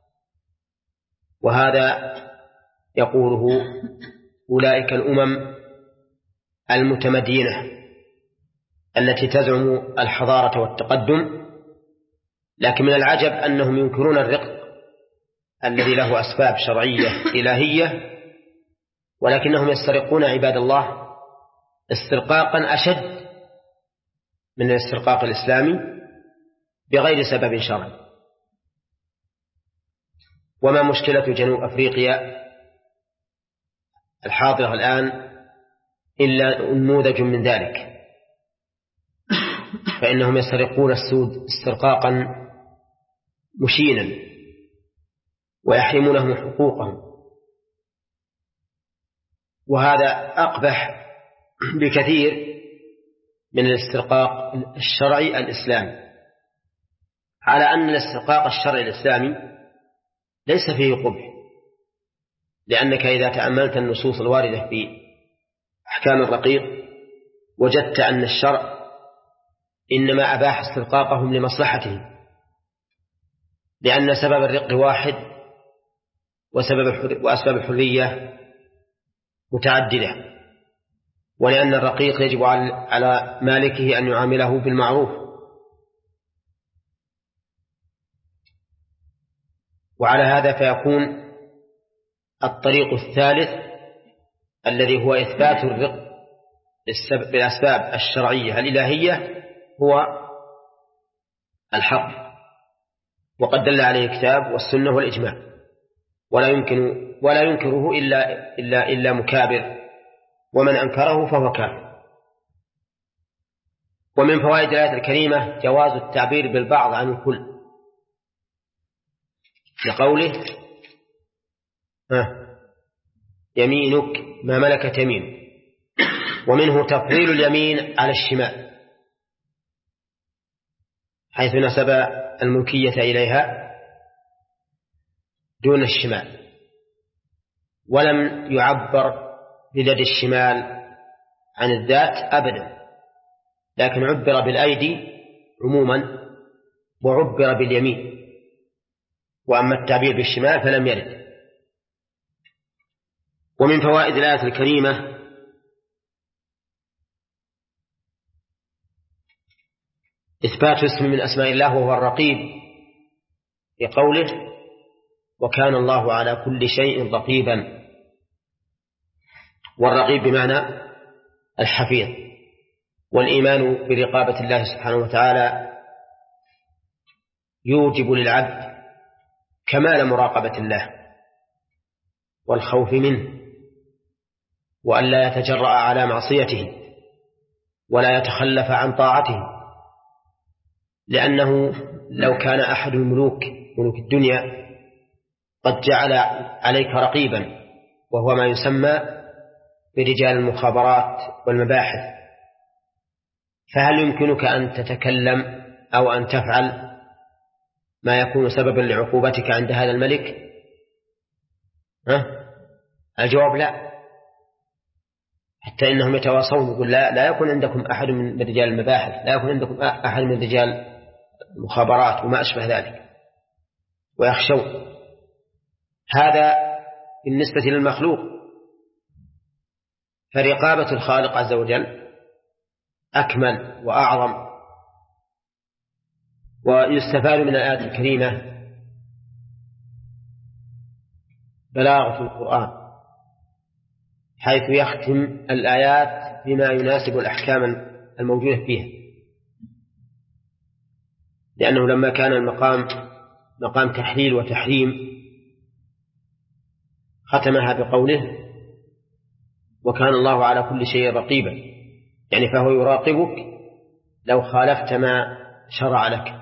وهذا يقوله أولئك الأمم المتمدينة التي تزعم الحضارة والتقدم، لكن من العجب أنهم ينكرون الرق الذي له أسباب شرعية إلهية، ولكنهم يسترقون عباد الله استرقاقا أشد من الاسترقاق الإسلامي بغير سبب شرعي. وما مشكلة جنوب أفريقيا الحاضرة الآن إلا نموذج من ذلك، فإنهم يسترقون السود استرقاقا مشينا ويحرمونهم حقوقهم، وهذا أقبح بكثير من الاسترقاق الشرعي الإسلامي، على أن الاسترقاق الشرعي الإسلامي ليس فيه قبح، لأنك إذا تأملت النصوص الواردة في أحكام الرقيق وجدت أن الشرع إنما أباح استرقاقهم لمصلحتهم، لأن سبب الرق واحد وأسباب الحرية متعددة، ولأن الرقيق يجب على مالكه أن يعامله بالمعروف، وعلى هذا فيكون الطريق الثالث الذي هو إثبات الرق بالأسباب الشرعية الإلهية هو الحق، وقد دل عليه الكتاب والسنة والإجماع، ولا ينكره إلا مكابر، ومن أنكره فهو كافر. ومن فوائد الآية الكريمة جواز التعبير بالبعض عن الكل، لقوله يمينك ما ملكت يمينك، ومنه تفضيل اليمين على الشمال حيث نسب الملكية إليها دون الشمال، ولم يعبر بيد الشمال عن الذات أبدا، لكن عبر بالأيدي عموما وعبر باليمين، وأما التعبير بالشمال فلم يرد. ومن فوائد الآية الكريمة إثبات اسم من أسماء الله وهو الرقيب، في قوله وكان الله على كل شيء رقيبا. والرقيب بمعنى الحفيظ. والإيمان برقابة الله سبحانه وتعالى يوجب للعبد كمال مراقبة الله والخوف منه، وأن لا يتجرأ على معصيته ولا يتخلف عن طاعته، لأنه لو كان أحد ملوك الدنيا قد جعل عليك رقيبا، وهو ما يسمى برجال المخابرات والمباحث، فهل يمكنك أن تتكلم أو أن تفعل ما يكون سببا لعقوبتك عند هذا الملك؟ الجواب لا. حتى إنهم يتواصون، يقول لا يكون عندكم أحد من رجال المباحث، لا يكون عندكم أحد من رجال المخابرات وما أشبه ذلك، ويخشون. هذا بالنسبة للمخلوق. فرقابة الخالق عز وجل أكمل وأعظم. ويستفاد من الآيات الكريمة بلاغة القرآن، حيث يختم الآيات بما يناسب الأحكام الموجودة فيها، لأنه لما كان المقام مقام تحليل وتحريم ختمها بقوله وكان الله على كل شيء رقيبا، يعني فهو يراقبك لو خالفت ما شرع لك.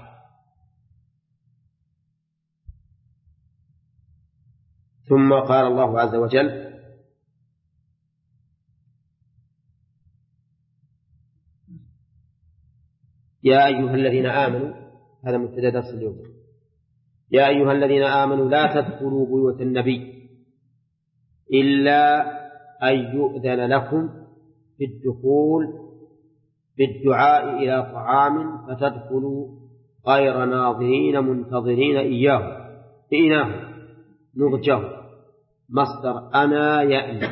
ثم قال الله عز وجل يا أيها الذين آمنوا، هذا مبتدأ درس اليوم، يا أيها الذين آمنوا لا تدخلوا بيوت النبي إلا أن يؤذن لكم في الدخول بالدعاء إلى طعام فتدخلوا غير ناظرين منتظرين إياه نضجه مصدر أنا يأني.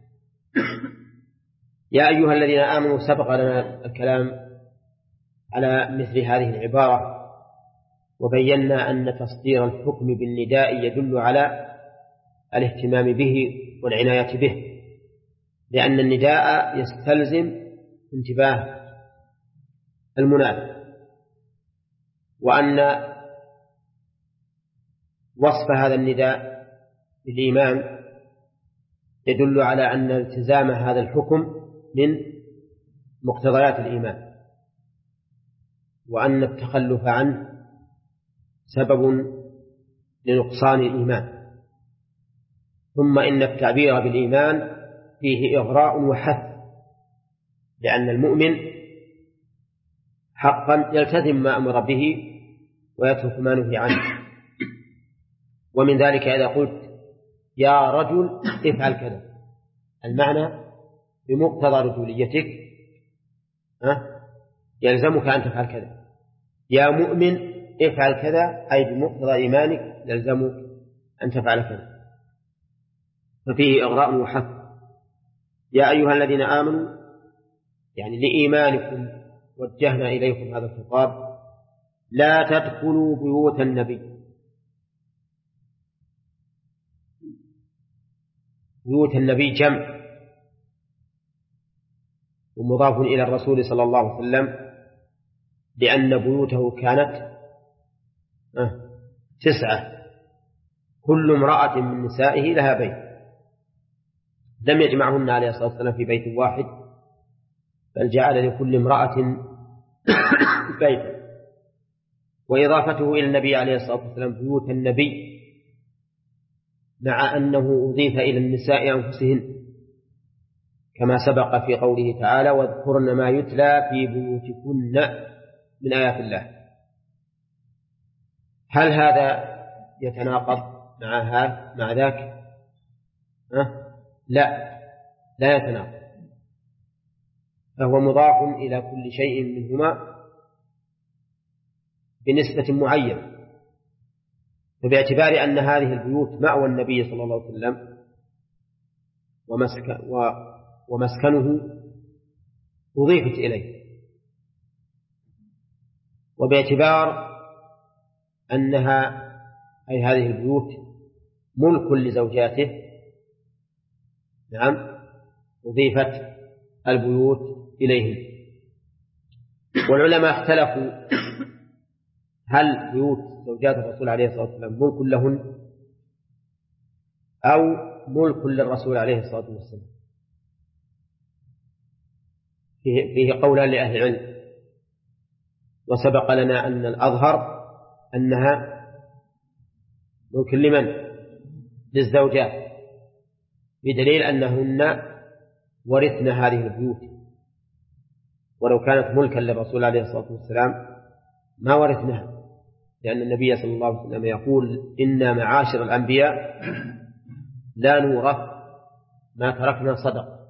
يا أيها الذين آمنوا سبق لنا الكلام على مثل هذه العبارة، وبينا أن تصدير الحكم بالنداء يدل على الاهتمام به والعناية به، لأن النداء يستلزم انتباه المنادى، وأن وصف هذا النداء بالإيمان يدل على أن التزام هذا الحكم من مقتضيات الإيمان، وأن التخلف عنه سبب لنقصان الإيمان. ثم إن التعبير بالإيمان فيه إغراء وحث، لأن المؤمن حقا يلتزم ما أمر به ويترك ما نهي عنه. ومن ذلك إذا قلت يا رجل افعل كذا، المعنى بمقتضى رجوليتك يلزمك أن تفعل كذا. يا مؤمن افعل كذا، أي بمقتضى إيمانك يلزمك أن تفعل كذا، ففيه إغراء وحث. يا أيها الذين آمنوا يعني لإيمانكم وجهنا إليكم هذا الخطاب، لا تدخلوا بيوت النبي. بيوت النبي جمع ومضاف إلى الرسول صلى الله عليه وسلم، لأن بيوته كانت 9، كل امرأة من نسائه لها بيت، لم يجمعهن عليه الصلاة والسلام في بيت واحد، بل جعل لكل امرأة بيت. وإضافته إلى النبي عليه الصلاة والسلام بيوت النبي مع أنه أضيف إلى النساء أنفسهن، كما سبق في قوله تعالى واذكرن ما يتلى في بيوتكن من آيات الله. هل هذا يتناقض مع ذاك؟ لا يتناقض، فهو مضاف إلى كل شيء منهما بنسبة معينة. وباعتبار أن هذه البيوت مأوى النبي صلى الله عليه وسلم ومسكنه أضيفت إليه، وباعتبار أنها أي هذه البيوت ملك لزوجاته، نعم، أضيفت البيوت إليهم. والعلماء اختلفوا هل بيوت زوجات الرسول عليه الصلاة والسلام ملك لهن أو ملك للرسول عليه الصلاة والسلام. فيه قولان لأهل العلم، وسبق لنا أن الأظهر أنها ملك لمن؟ للزوجات، بدليل أنهن ورثن هذه البيوت، ولو كانت ملكا للرسول عليه الصلاة والسلام ما ورثناها، لأن النبي صلى الله عليه وسلم يقول: إنا معاشر الأنبياء لا نورث ما تركنا صدق.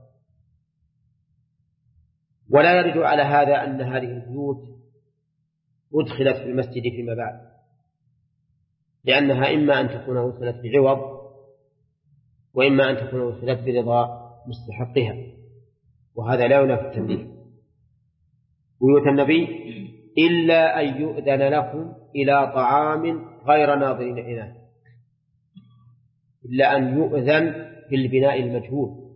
ولا يرد على هذا أن هذه البيوت أدخلت في المسجد فيما بعد، لأنها إما أن تكون أدخلت بعوض، وإما أن تكون أدخلت برضا مستحقها، وهذا لا ينافي التنبيه. بيوت النبي إلا أن يؤذن لكم إلى طعام غير ناظرين إناه، إلا أن يؤذن في البناء المجهول،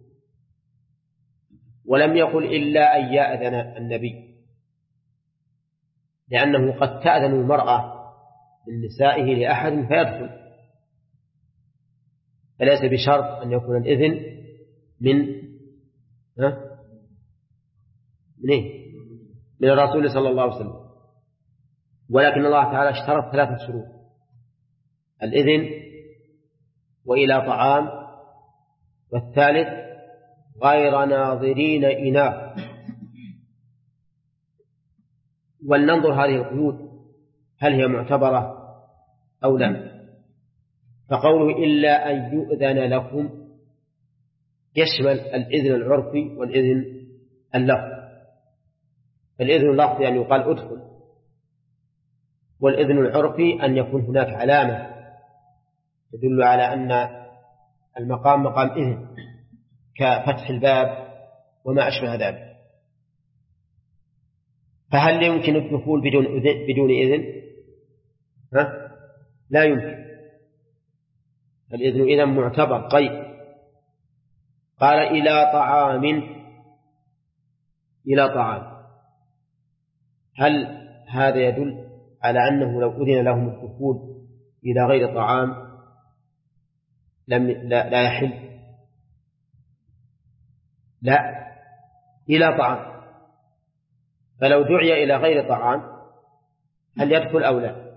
ولم يقل إلا أن يأذن النبي، لأنه قد تأذن المرأة من نسائه لأحد فيدخل، فليس بشرط أن يكون الإذن من الرسول صلى الله عليه وسلم، ولكن الله تعالى اشترط 3 شروط: الإذن، وإلى طعام، والثالث غير ناظرين إناه. ولننظر هذه القيود هل هي معتبرة أو لا. فقوله إلا أن يؤذن لكم يشمل الإذن العرفي والإذن اللفظي. الإذن اللفظي يعني يقال أدخل، والإذن العرفي أن يكون هناك علامة تدل على أن المقام مقام إذن، كفتح الباب وما أشبه ذلك. فهل يمكن الدخول بدون إذن؟ لا يمكن. الإذن إذن معتبر قيد. قال إلى طعام، هل هذا يدل على أنه لو أذن لهم الدخول إلى غير طعام لا يحل؟ لا، إلى طعام. فلو دعي إلى غير طعام هل يدخل أو لا؟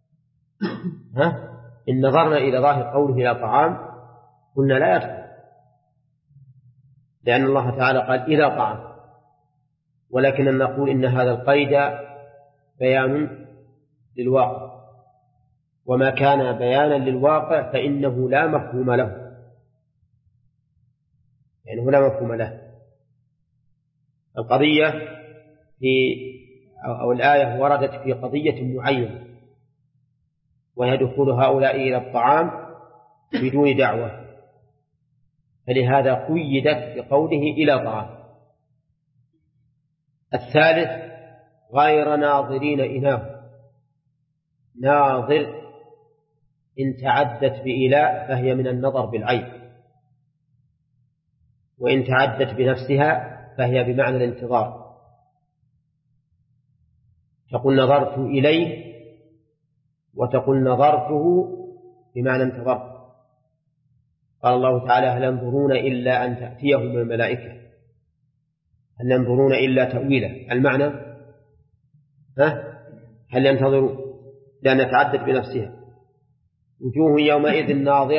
إن نظرنا إلى ظاهر قوله إلى طعام قلنا لا يدخل، لأن الله تعالى قال إلى طعام، ولكن نقول إن هذا القيد بيان للواقع، وما كان بيانا للواقع فإنه لا مفهوم له، يعني لا مفهوم له. القضية أو الآية وردت في قضية معينة، وهي دخول هؤلاء إلى الطعام بدون دعوة، فلهذا قيدت بقوله إلى طعام. الثالث غير ناظرين إناه. ناظر إن تعدت بإله فهي من النظر بالعين، وإن تعدت بنفسها فهي بمعنى الانتظار. تقول نظرت إليه، وتقول نظرته بمعنى انتظرت. قال الله تعالى: هل ينظرون إلا أن تأتيهم الملائكة، هل ينظرون إلا تأويله. المعنى هل ينتظرون، لأن تعدت بنفسها. وجوه يومئذ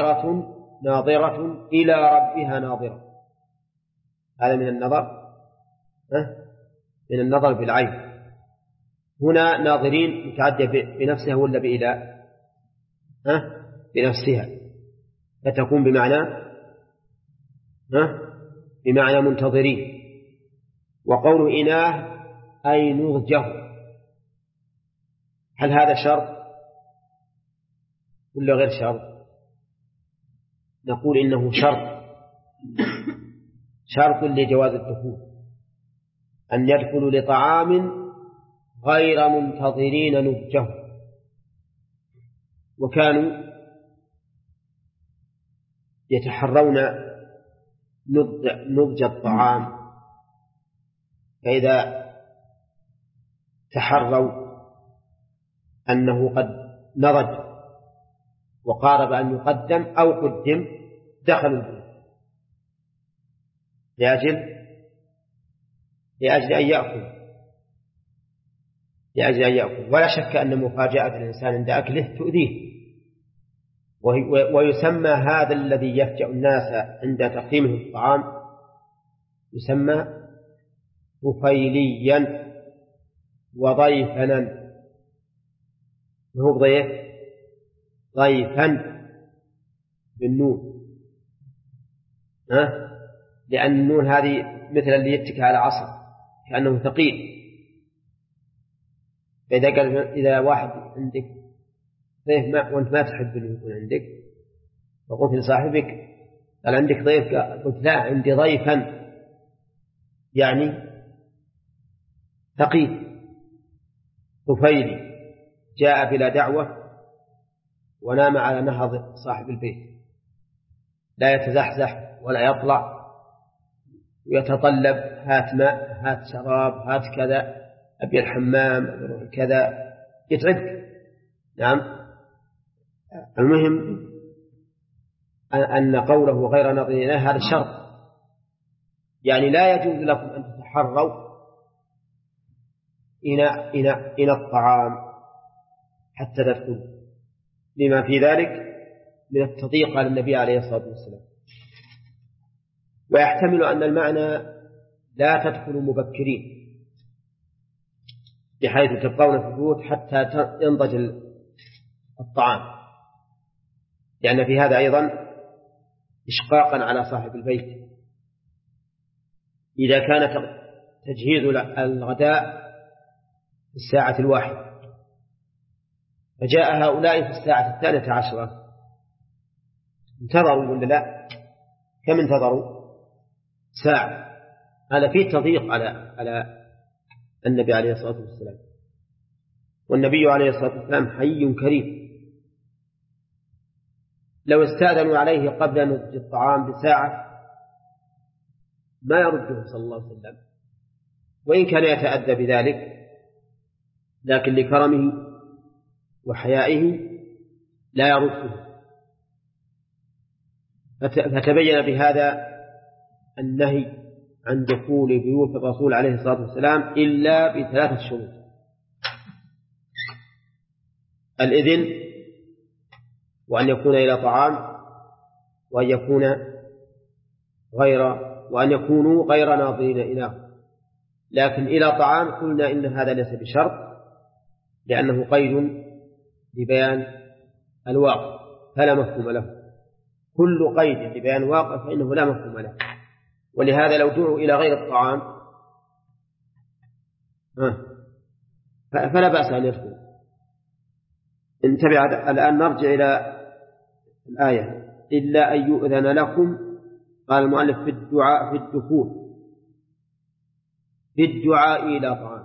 ناظرة إلى ربها ناظرة. هذا من النظر من النظر بالعين. هنا ناظرين متعدى بنفسها ولا بإله؟ بنفسها، فتكون بمعنى منتظرين. وقول إناه أي نضجه. هل هذا شرط ولا غير شرط؟ نقول إنه شرط لجواز الدخول، أن يدخلوا لطعام غير منتظرين نضجه. وكانوا يتحرون نضج الطعام، فإذا تحروا أنه قد نضج وقارب أن يقدم أو قدم دخلوا البيت لأجل أن يأكل. ولا شك أن مفاجأة الإنسان عند أكله تؤذيه، ويسمى هذا الذي يفجأ الناس عند تقديمه الطعام يسمى طفيليا وضيفنا. هو ضيفا بالنون، لأن النون هذه مثل اللي يتكى على عصا كأنه ثقيل. فإذا قال إذا واحد عندك ضيف وأنت ما تحب أن يكون عندك، فقلت لصاحبك قال عندك ضيف، قلت لا عندي ضيفا يعني ثقيل طفيلي جاء بلا دعوة ونام على نهض صاحب البيت، لا يتزحزح ولا يطلع، ويتطلب هات ماء هات شراب هات كذا، أبي الحمام أبي كذا، يتعب. نعم. المهم أن قوله غير ناظرين هذا شرط، يعني لا يجوز لكم أن تتحروا إن الطعام حتى تدخلوا، لما في ذلك من التضييق على النبي عليه الصلاة والسلام. ويحتمل أن المعنى لا تدخلوا مبكرين بحيث تبقون في البيوت حتى ينضج الطعام، لأن في هذا أيضا إشقاقا على صاحب البيت. إذا كان تجهيز الغداء في الساعة 1 فجاء هؤلاء في الساعة 12 انتظروا ولا لا؟ كم انتظروا؟ ساعة. هذا فيه تضييق على النبي عليه الصلاة والسلام، والنبي عليه الصلاة والسلام حي كريم، لو استأذنوا عليه قبل نضج الطعام بساعة ما يرده صلى الله عليه وسلم، وإن كان يتأذى بذلك، لكن لكرمه وحيائه لا يرده. فتبين بهذا النهي عن دخول بيوت الرسول عليه الصلاة والسلام إلا ب3 شروط: الإذن، وأن يكون إلى طعام، وأن يكونوا غير ناظرين إليه. لكن إلى طعام قلنا إن هذا ليس بشرط، لأنه قيد لبيان الواقع فلا مفهوم له. كل قيد لبيان الواقع فإنه لا مفهوم له. ولهذا لو دعوا إلى غير الطعام فلا بأس أن يدخل. انتبه الآن، نرجع إلى الآية: إلا أن يؤذن لكم. قال المؤلف في الدعاء، في الدخول، في الدعاء إلى طعام.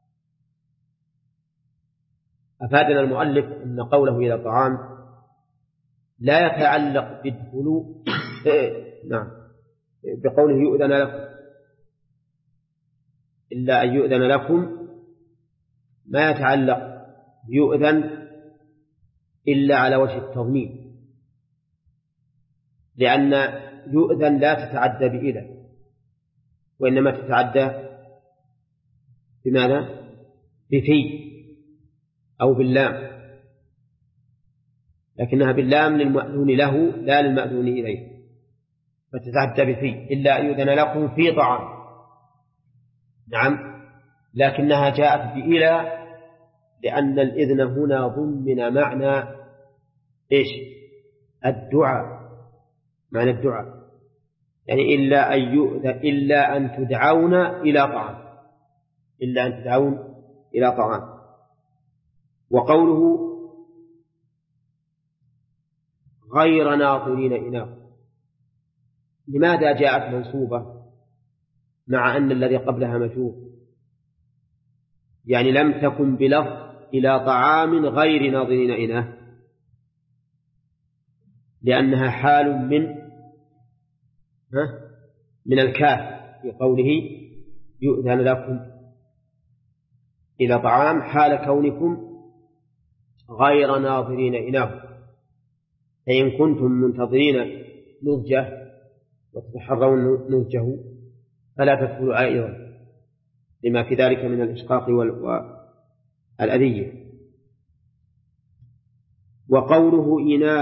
أفادنا المؤلف أن قوله إلى طعام لا يتعلق بالدخول نعم بقوله يؤذن لكم، إلا أن يؤذن لكم ما يتعلق بيؤذن إلا على وجه التضمين، لأن يؤذن لا تتعدى بإلى، وإنما تتعدى بماذا؟ بفي أو باللام، لكنها باللام للمأذون له لا للمأذون إليه، فتتعدى بفي. إلا أن يؤذن لكم في طعام، نعم، لكنها جاءت بإلى لأن الإذن هنا ضمن معنى إيش؟ الدعاء، معنى الدعاء، يعني إلا أن يؤذن، إلا أن تدعون إلى طعام، إلا أن تدعون إلى طعام. وقوله غير ناظرين إناه، لماذا جاءت منصوبة مع أن الذي قبلها مجهول؟ يعني لم تكن بلفظ إلى طعام غير ناظرين إناه، لأنها حال من الكاف في قوله يؤذن لكم إلى طعام، حال كونكم غير ناظرين إناه، فإن كنتم منتظرين نضجه وتتحرون نضجه فلا تدخلوا أيضا، لما في ذلك من الإشقاق والأذية. وقوله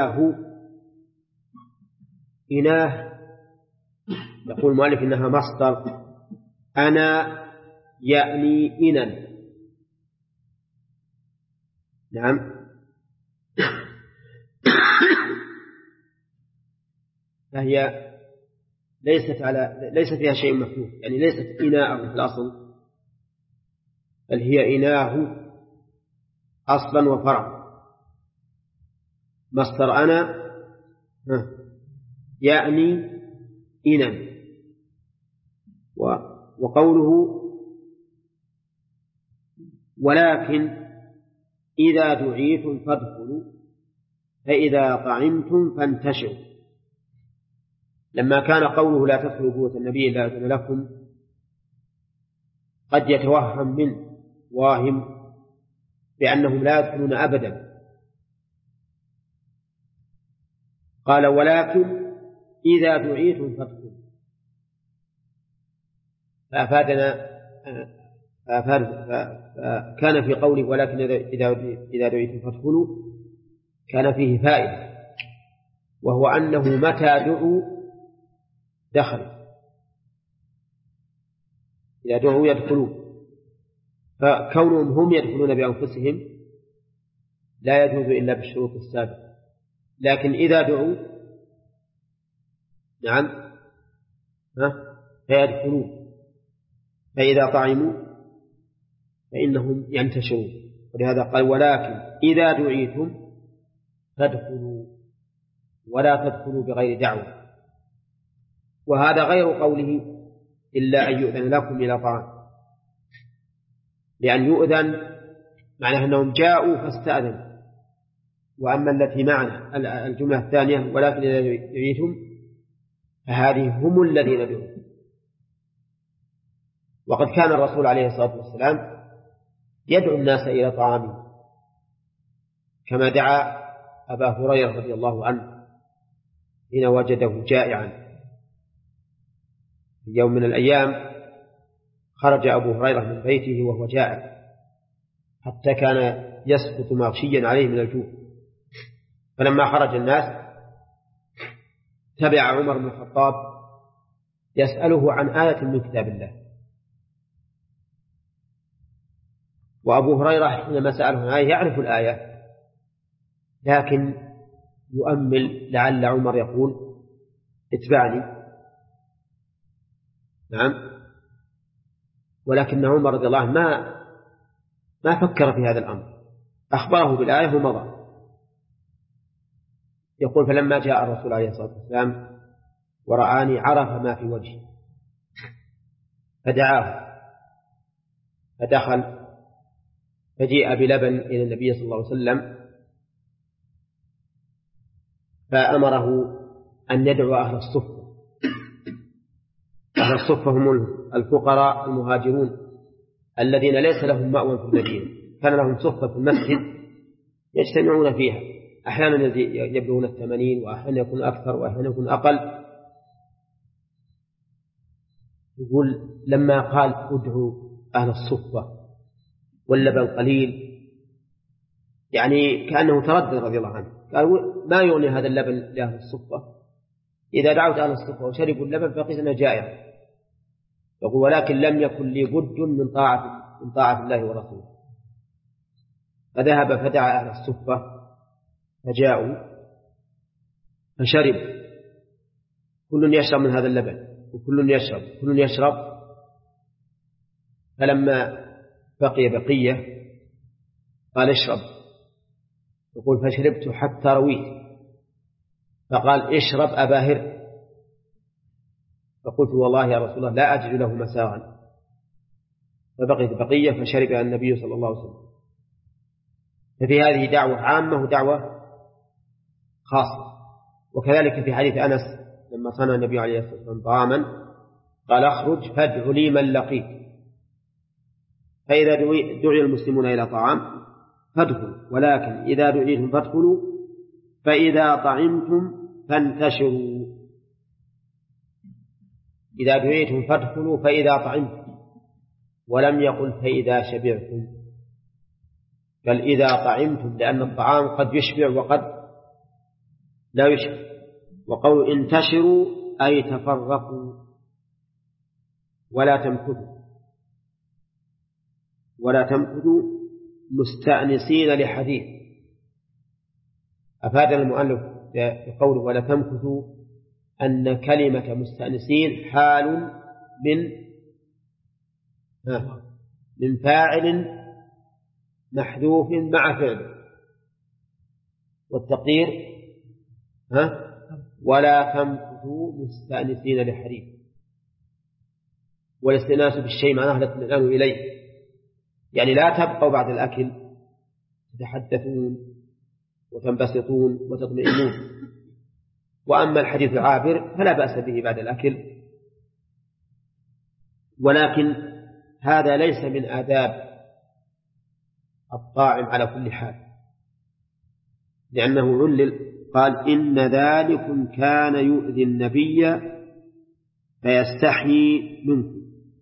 إناه يقول المؤلف إنها مصدر أنا يعني إنا، نعم، فهي ليست فيها شيء مكتوب، يعني ليست إناء في الأصل، بل هي إناه أصلا وفرعا. مصدر أنا يعني إنا. وقوله ولكن إذا دعيتم فادخلوا فإذا طعمتم فانتشروا، لما كان قوله لا تدخلوا بيوت النبي إلا إذن لكم قد يتوهم منه واهم بأنهم لا يدخلون أبدا، قال ولكن إذا دعيتم فادخلوا، فكان في قوله ولكن إذا دعيتم فادخلوا كان فيه فائدة، وهو أنه متى دعوا دخل، إذا دعوا يدخلون، فكونهم هم يدخلون بأنفسهم لا يجوز إلا بالشروط السابقة، لكن إذا دعوا نعم فيدخلون، فإذا طعموا فإنهم ينتشرون، ولهذا قال ولكن إذا دعيتم فادخلوا ولا تدخلوا بغير دعوة. وهذا غير قوله إلا أن يؤذن لكم إلى طعام، لأن يؤذن معناه أنهم جاءوا فاستأذنوا، وأما التي معنا الجملة الثانية ولكن إذا دعيتم فهذه هم الذين دعوا. وقد كان الرسول عليه الصلاة والسلام يدعو الناس إلى طعامه، كما دعا أبا هريرة رضي الله عنه حين وجده جائعا في يوم من الأيام، خرج أبو هريرة من بيته وهو جائع حتى كان يسقط مغشيا عليه من الجوع، فلما خرج الناس تبع عمر بن الخطاب يسأله عن آية من كتاب الله، وأبو هريرة حينما سأله عن آية يعرف الآية لكن يؤمل لعل عمر يقول اتبعني، نعم، ولكن عمر رضي الله عنه ما فكر في هذا الأمر، أخبره بالآية ومضى. يقول فلما جاء الرسول عليه الصلاة والسلام ورآني عرف ما في وجهي فدعاه فدخل، فجيء بلبن إلى النبي صلى الله عليه وسلم فأمره أن يدعو أهل الصفة. أهل الصفة هم الفقراء المهاجرون الذين ليس لهم مأوى في المدينة، كان لهم صفة في المسجد يجتمعون فيها، أحيانا يبلغون 80 وأحيانا يكون أكثر وأحيانا يكون أقل. يقول لما قال ادعوا أهل الصفة واللبن قليل، يعني كأنه تردد رضي الله عنه، قال ما يغني هذا اللبن لأهل الصفة، إذا دعوت أهل الصفة وشربوا اللبن فقسنا جائعا. يقول ولكن لم يكن لي بد من طاعة الله ورسوله، فذهب فدعا أهل الصفة فجاءوا فشرب، كل يشرب من هذا اللبن وكل يشرب، فلما بقي بقية قال اشرب يقول فشربت حتى رويت، فقال اشرب أبا هر، فقلت والله يا رسول الله لا أجد له مساغا، فبقيت بقية فشرب النبي صلى الله عليه وسلم. ففي هذه دعوة عامة ودعوة خاصة. وكذلك في حديث أنس لما صنع النبي عليه الصلاة والسلام طعاما قال اخرج فادع لي من لقيت، فإذا دعي المسلمون إلى طعام فادخلوا، ولكن إذا دعيتم فادخلوا، فإذا طعمتم فانتشروا. إذا دعيتم فادخلوا فإذا طعمتم، ولم يقل فإذا شبعتم، بل إذا طعمتم، لأن الطعام قد يشبع وقد لا يشبع. وقول انتشروا أي تفرقوا ولا تمكثوا مستأنسين لحديث. أفاد المؤلف بقوله ولا تمكثوا أن كلمة مستأنسين حال من فاعل محذوف مع فعله، والتقدير ولا تمكثوا مستأنسين لحديث. والاستئناس بالشيء معناه الاطمئنان إليه، يعني لا تبقوا بعد الأكل تتحدثون وتنبسطون وتطمئنون. وأما الحديث العابر فلا بأس به بعد الأكل، ولكن هذا ليس من آداب الطاعم على كل حال، لأنه علل قال إن ذلكم كان يؤذي النبي فيستحيي منكم.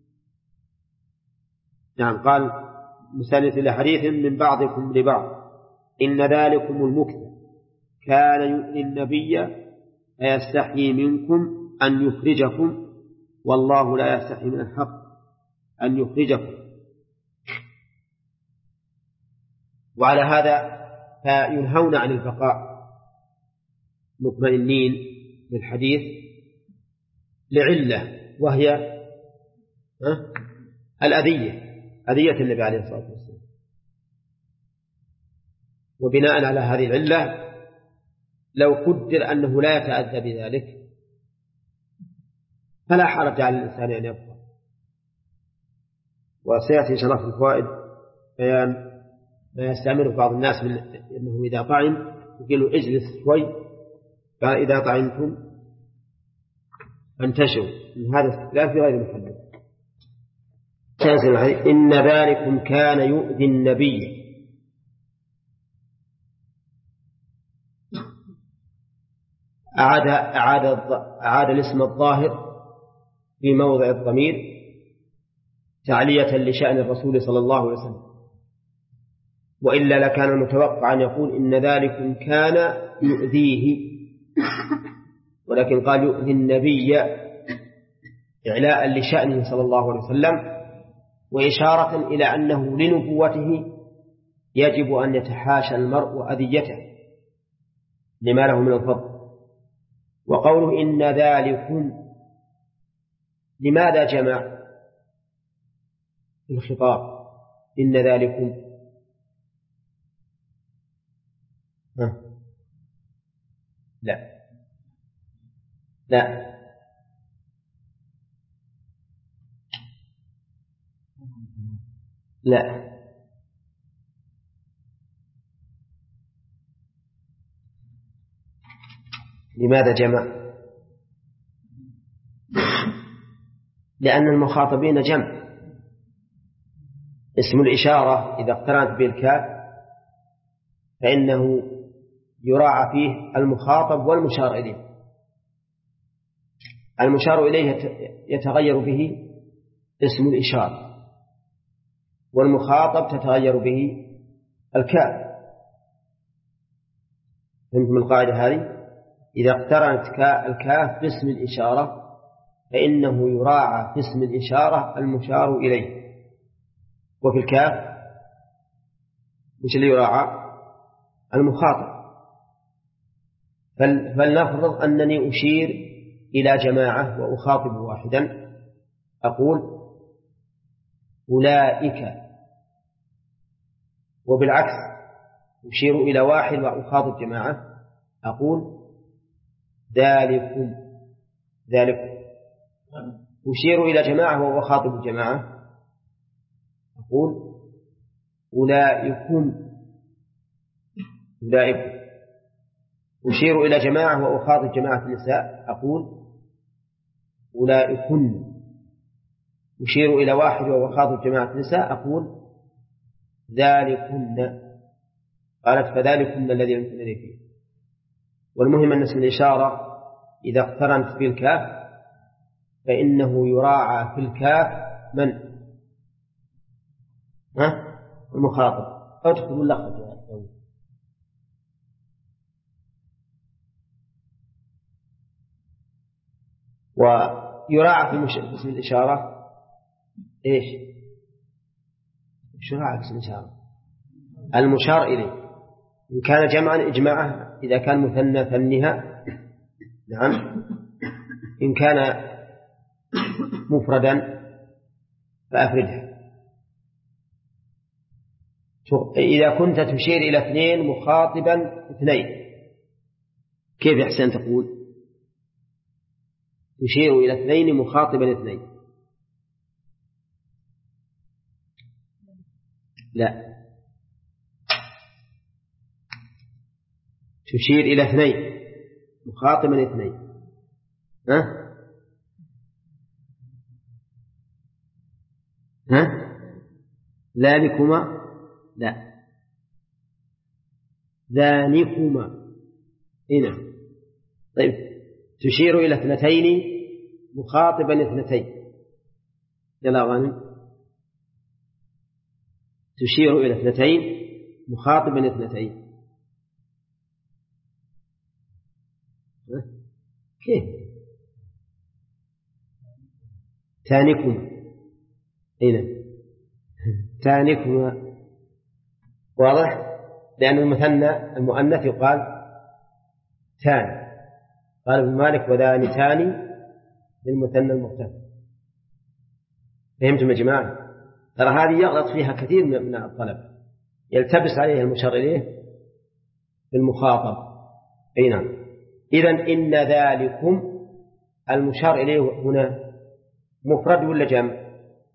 نعم، قال مستند لحديث من بعضكم لبعض إن ذلكم المكث كان يؤذي النبي فيستحيي منكم أن يخرجكم، والله لا يستحيي من الحق أن يخرجكم. وعلى هذا فينهون عن البقاء مطمئنين للحديث لعلة، وهي أذية النبي عليه الصلاة والسلام. وبناء على هذه العلة لو قدر أنه لا يتأذى بذلك فلا حرج على الإنسان أن يبقى. وسيأتي إن شاء الله في الفوائد بيان ما يستعمله بعض الناس من أنه إذا طعم يقول له اجلس شوي، قال إذا طعمتم فانتشروا، من هذا استدلال في غير محل. إن ذلكم كان يؤذي النبي، أعاد الاسم الظاهر في موضع الضمير تعلية لشأن الرسول صلى الله عليه وسلم، وإلا لكان المتوقع أن يقول إن ذلكم كان يؤذيه، ولكن قال يؤذي النبي إعلاء لشأنه صلى الله عليه وسلم، وإشارة إلى أنه لنبوته يجب أن يتحاشى المرء أذيته لما له من الفضل. وقوله إن ذلكم لماذا جمع الخطاب؟ إن ذلكم لا لماذا جمع؟ لأن المخاطبين جمع. اسم الإشارة إذا اقترنت بالكاف فإنه يراعى فيه المخاطب والمشار إليه. المشار إليه يتغير به اسم الإشارة، والمخاطب تتغير به الكاف. فهمتم القاعدة هذه؟ إذا اقترنت الكاف باسم الإشارة فإنه يراعى في اسم الإشارة المشار إليه، وفي الكاف مش اللي يراعى المخاطب. فلنفرض أنني أشير إلى جماعة وأخاطب واحدا، أقول أولئك، وبالعكس أشير إلى واحد وأخاطب جماعة أقول ذلكم. أشير إلى جماعة وأخاطب جماعة أقول أولئكم. أشير إلى جماعة وأخاطب جماعة النساء أقول أولئكن. أشير إلى واحد وأخاطب جماعة النساء أقول ذلكن. قالت فذلكن الذي أمتنني فيه. والمهم أن اسم الإشارة إذا اقترنت بالكاف فإنه يراعى في الكاف من؟ المخاطب. أو تكتب اللخص يا أخوي. ويراعى في اسم الإشارة إيش؟ يراعى في اسم الإشارة المشار إليه إن كان جمعا إجماعه، إذا كان مثنى ثنها، نعم، إن كان مفردا فأفردها. إذا كنت تشير إلى اثنين مخاطبا اثنين كيف يحسن تقول؟ تشير إلى اثنين مخاطبا اثنين. لا، تشير إلى اثنين مخاطبا اثنين. ذلكما. لا، ذلكما هنا. طيب تشير إلى اثنتين مخاطبا اثنتين. يلا غانم. تشير إلى اثنتين مخاطبا اثنتين. كيف؟ تانكما. هنا تانكما واضح، لأن المثنى المؤنث يقال تان. قال ابن مالك وذانتان للمثنى المرتفع. فهمتم يا جماعة؟ ترى هذه يغلط فيها كثير من الطلبة، يلتبس عليه المشار إليه بالمخاطب. أي نعم. إذن إن ذلكم المشار إليه هنا مفرد ولا جمع؟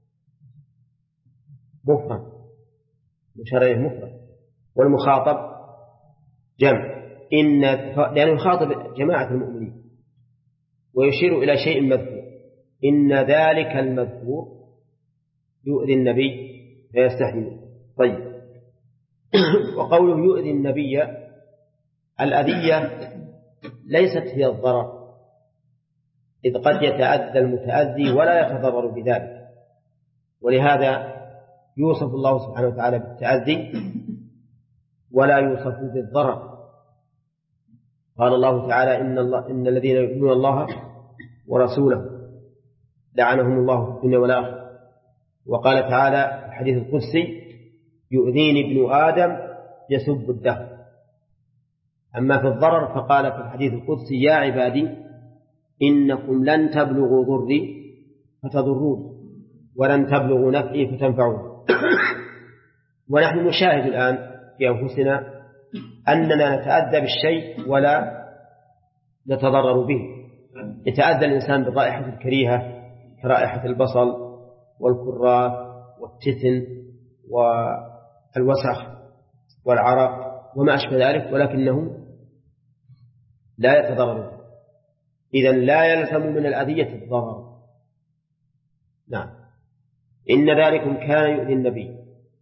مفرد. مشار إليه مفرد والمخاطب جمع. لأنه يخاطب جماعة المؤمنين ويشير إلى شيء مذكور. إن ذلك المذكور يؤذي النبي فيستحي منه. طيب وقوله يؤذي النبي، الأذية ليست هي الضرر، إذ قد يتأذى المتأذي ولا يتضرر بذلك، ولهذا يوصف الله سبحانه وتعالى بالتأذي ولا يوصف بالضرر. قال الله تعالى إن الذين يؤذون الله ورسوله لعنهم الله في الدنيا والآخرة. وقال تعالى في الحديث القدسي يؤذيني ابن آدم يسب الدهر. أما في الضرر فقال في الحديث القدسي يا عبادي إنكم لن تبلغوا ضري فتضرون ولن تبلغوا نفعي فتنفعون. ونحن نشاهد الآن في أنفسنا أننا نتأذى بالشيء ولا نتضرر به. يتأذى الإنسان بالرائحة الكريهة كرائحة البصل والكراث والتثن والوسخ والعرق وما أشبه ذلك، ولكنه لا يتضرر. إذن لا يلزم من الأذية الضرر. نعم. إن ذلكم كان يؤذي النبي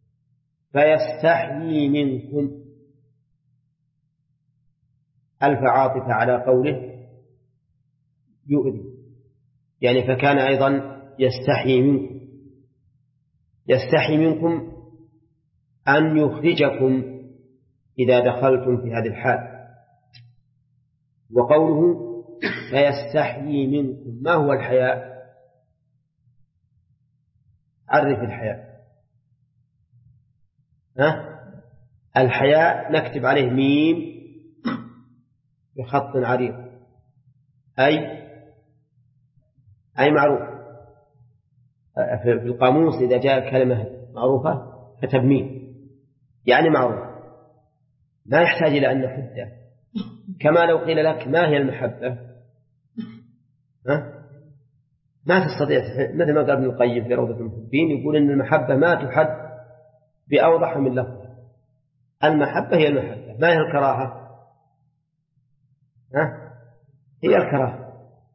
فيستحيي منكم. ألف عاطفة على قوله يؤذي، يعني فكان أيضا يستحيي منكم. يستحيي منكم أن يخرجكم إذا دخلتم في هذه الحال. وقوله فيستحيي منكم، ما هو الحياء؟ عرف الحياء. الحياء نكتب عليه ميم بخط عريض، أي معروف. في القاموس إذا جاء كلمة معروفة كتب ميم يعني معروف. ما يحتاج إلى أن نحده، كما لو قيل لك ما هي المحبة ما تستطيع، مثل ما قال ابن القيم في روضة المحبين، يقول إن المحبة ما تحد بأوضح من لفظ. المحبة هي المحبة. ما هي الكراهة؟ هي الكراهة،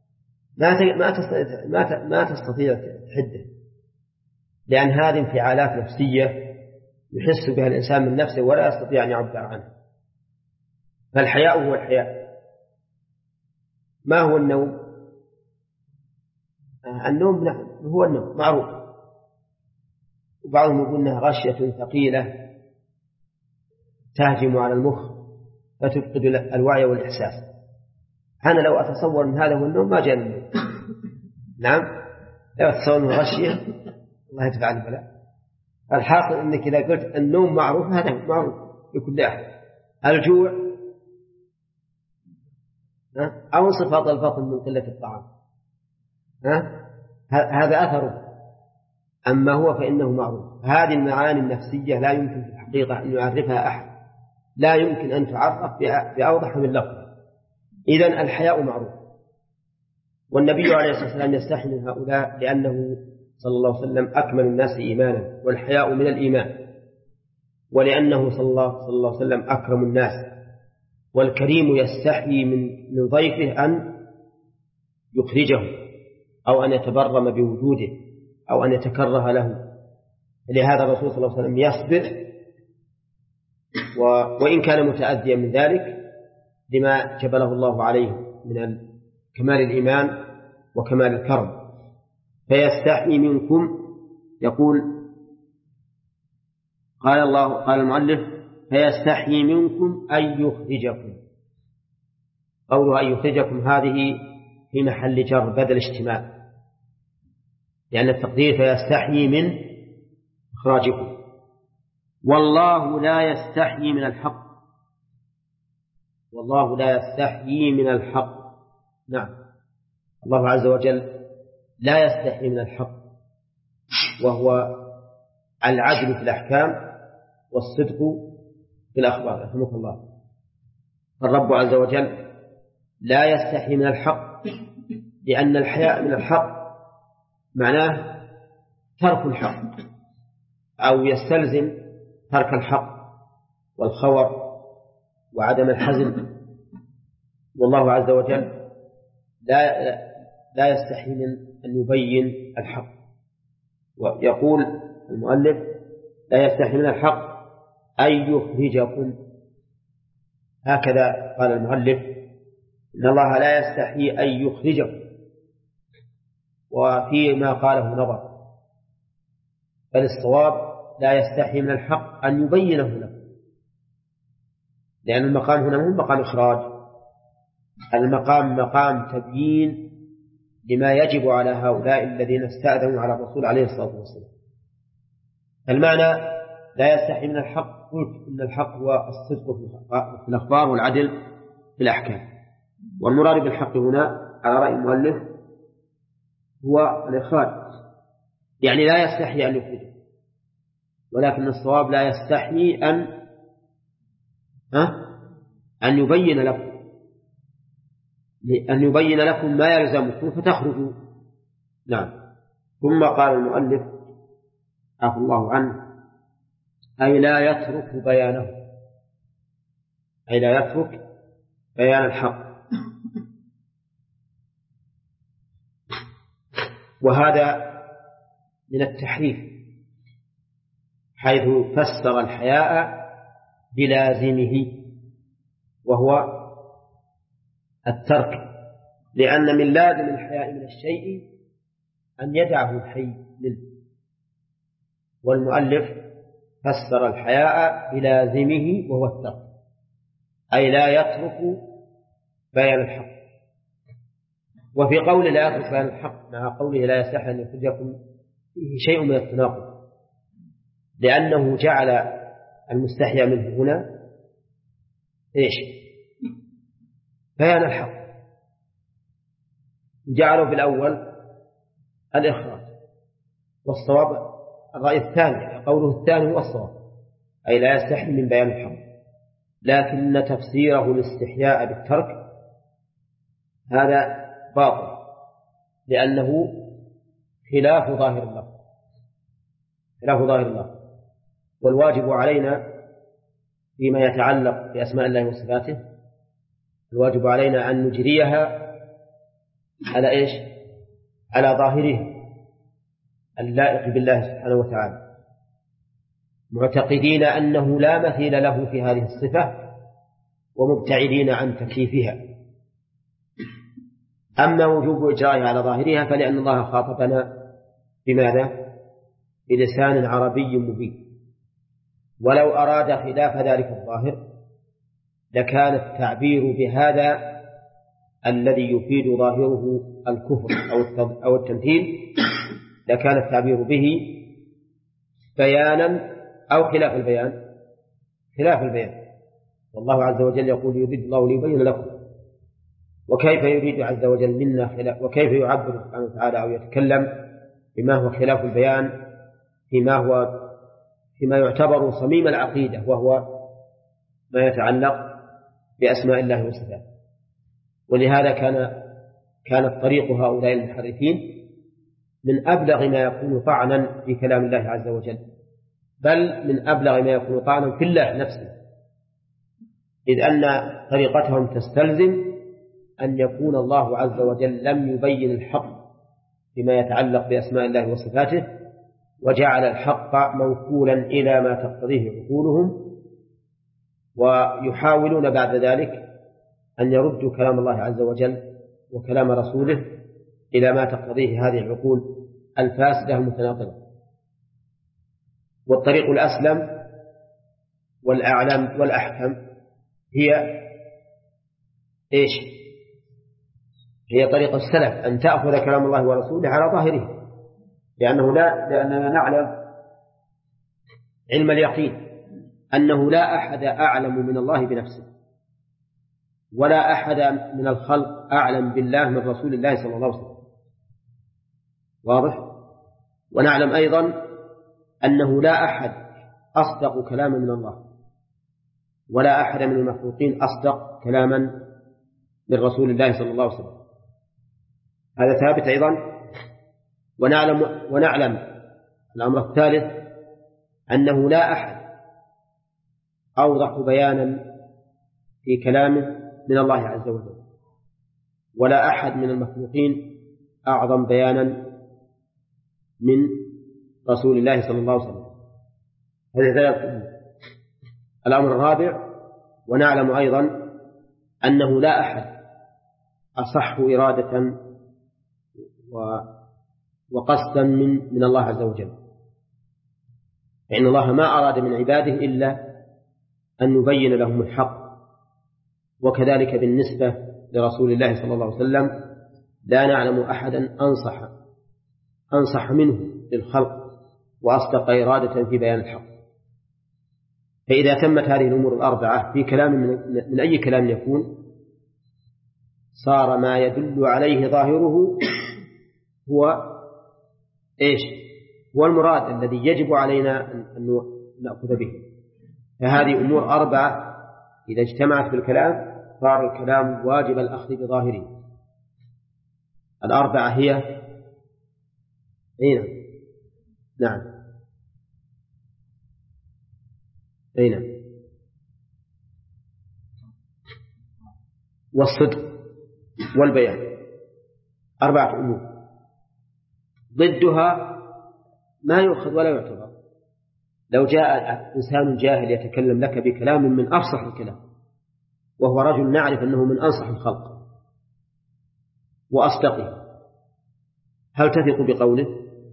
ما تستطيع تحده، لأن هذه انفعالات نفسية يحس بها الإنسان من نفسه ولا يستطيع أن يعبر عنها. فالحياء هو الحياء. ما هو النوم؟ النوم هو النوم معروف، وبعضهم يقول أنها غشية ثقيلة تهجم على المخ فتفقد الوعي والإحساس. أنا لو أتصور أن هذا هو النوم ما جاء النوم. نعم، لو أتصور أنه غشية الله يدفع البلاء. الحاصل أنك إذا قلت النوم معروف، هذا معروف لكل أحد. الجوع أو انصفاض البطن من قلة الطعام هذا أثره، أما هو فإنه معروف. هذه المعاني النفسية لا يمكن في الحقيقة أن يعرفها أحد، لا يمكن أن تعرف بأوضح من لفظ. إذن الحياء معروف، والنبي عليه الصلاة والسلام يستحي من هؤلاء لأنه صلى الله عليه وسلم أكمل الناس إيمانا، والحياء من الإيمان، ولأنه صلى الله عليه وسلم أكرم الناس. والكريم يستحي من ضيفه أن يخرجه أو أن يتبرم بوجوده أو أن يتكره له. لهذا الرسول صلى الله عليه وسلم يصبر وإن كان متأذيا من ذلك لما جبله الله عليه من كمال الإيمان وكمال الكرم. فيستحي منكم، يقول قال المؤلف فيستحي منكم أن يخرجكم. قوله أن يخرجكم هذه في محل جر بدل اشتمال، لأن التقدير فيستحي من إخراجكم. والله لا يستحي من الحق، والله لا يستحي من الحق. نعم، الله عز وجل لا يستحي من الحق، وهو العدل في الأحكام والصدق في الأخبار. رحمك الله. الرب عز وجل لا يستحي من الحق، لأن الحياء من الحق معناه ترك الحق أو يستلزم ترك الحق والخور وعدم الحزم. والله عز وجل لا يستحي من أن يبين الحق. ويقول المؤلف لا يستحي من الحق أن يخرجكم. هكذا قال المؤلف إن الله لا يستحي أن يخرجكم، وفيما قاله نظر، بل الصواب لا يستحي من الحق أن يبينه لكم، لأن المقام هنا مو مقام إخراج، المقام مقام تبيين لما يجب على هؤلاء الذين استأذنوا على الرسول عليه الصلاة والسلام. المعنى لا يستحي من الحق، قلت إن الحق هو الصدق في الأخبار والعدل في الأحكام، والمراد بالحق هنا على رأي المؤلف هو الإخراج، يعني لا يستحي أن يخرجه، ولكن الصواب لا يستحي أن يبين لكم، أن يبين لكم ما يلزمكم فتخرجوا. نعم. ثم قال المؤلف عفى الله عنه أي لا يترك بيانه، أي لا يترك بيان الحق. وهذا من التحريف، حيث فسر الحياء بلازمه وهو الترك، لأن من لازم الحياء من الشيء أن يدعه الحي منه، والمؤلف فسر الحياء بلازمه وهو الترك، أي لا يترك بيان الحق. وفي قوله لا يترك بيان الحق مع قوله لا يستحي أن يخرجكم فيه شيء من التناقض، لأنه جعل المستحيا منه هنا إيش؟ بيان الحق، جعله في الأول الإخراج، والصواب الرأي الثاني، قوله الثاني هو الصواب، أي لا يستحي من بيان الحق. لكن تفسيره الاستحياء بالترك هذا باطل، لأنه خلاف ظاهر الله، خلاف ظاهر الله. والواجب علينا فيما يتعلق بأسماء الله وصفاته، الواجب علينا أن نجريها على إيش؟ على ظاهره اللائق بالله سبحانه وتعالى، معتقدين أنه لا مثيل له في هذه الصفة ومبتعدين عن تكييفها. أما وجوب إجرائها على ظاهرها فلأن الله خاطبنا بماذا؟ بلسان عربي مبين، ولو أراد خلاف ذلك الظاهر لكان التعبير بهذا الذي يفيد ظاهره الكفر أو التمثيل، لكان التعبير به بيانا أو خلاف البيان، خلاف البيان. والله عز وجل يقول يريد الله ليبين لكم، وكيف يريد عز وجل منا خلاف، وكيف يعبر سبحانه وتعالى أو يتكلم بما هو خلاف البيان فيما يعتبر صميم العقيدة، وهو ما يتعلق بأسماء الله وصفاته. ولهذا كانت طريق هؤلاء المحرفين من أبلغ ما يكون طعنا في كلام الله عز وجل، بل من أبلغ ما يكون طعنا في الله نفسه، إذ أن طريقتهم تستلزم أن يكون الله عز وجل لم يبين الحق بما يتعلق بأسماء الله وصفاته، وجعل الحق موكولا إلى ما تقتضيه عقولهم، ويحاولون بعد ذلك أن يردوا كلام الله عز وجل وكلام رسوله إلى ما تقتضيه هذه العقول الفاسدة المتناقضة. والطريق الأسلم والأعلم والأحكم هي إيش؟ هي طريق السلف، أن تأخذ كلام الله ورسوله على ظاهره، لأننا نعلم علم اليقين أنه لا أحد أعلم من الله بنفسه، ولا أحد من الخلق أعلم بالله من رسول الله صلى الله عليه وسلم. واضح؟ ونعلم أيضا أنه لا أحد أصدق كلاما من الله، ولا أحد من المخلوقين أصدق كلاما من رسول الله صلى الله عليه وسلم. هذا ثابت أيضا. ونعلم الأمر الثالث أنه لا أحد أوضح بيانا في كلامه من الله عز وجل، ولا أحد من المخلوقين أعظم بيانا من رسول الله صلى الله عليه وسلم. هذا ثلاث. الأمر الرابع، ونعلم أيضا أنه لا أحد أصح إرادة وقصدا من الله عز وجل، فإن الله ما أراد من عباده إلا أن يبين لهم الحق. وكذلك بالنسبة لرسول الله صلى الله عليه وسلم لا نعلم أحدا أنصح منه للخلق وأصدق إرادة في بيان الحق. فإذا تمت هذه الأمور الأربعة في كلام من أي كلام يكون، صار ما يدل عليه ظاهره هو إيش؟ هو المراد الذي يجب علينا أن نأخذ به. فهذه أمور أربعة إذا اجتمعت في الكلام صار الكلام واجب الأخذ بظاهره. الأربعة هي أين؟ نعم أين؟ والصدق والبيان، أربعة أمور. ضدها ما يؤخذ ولا يعتبر. لو جاء إنسان جاهل يتكلم لك بكلام من أفصح الكلام، وهو رجل نعرف أنه من أنصح الخلق وأصدقه، هل تثق بقوله؟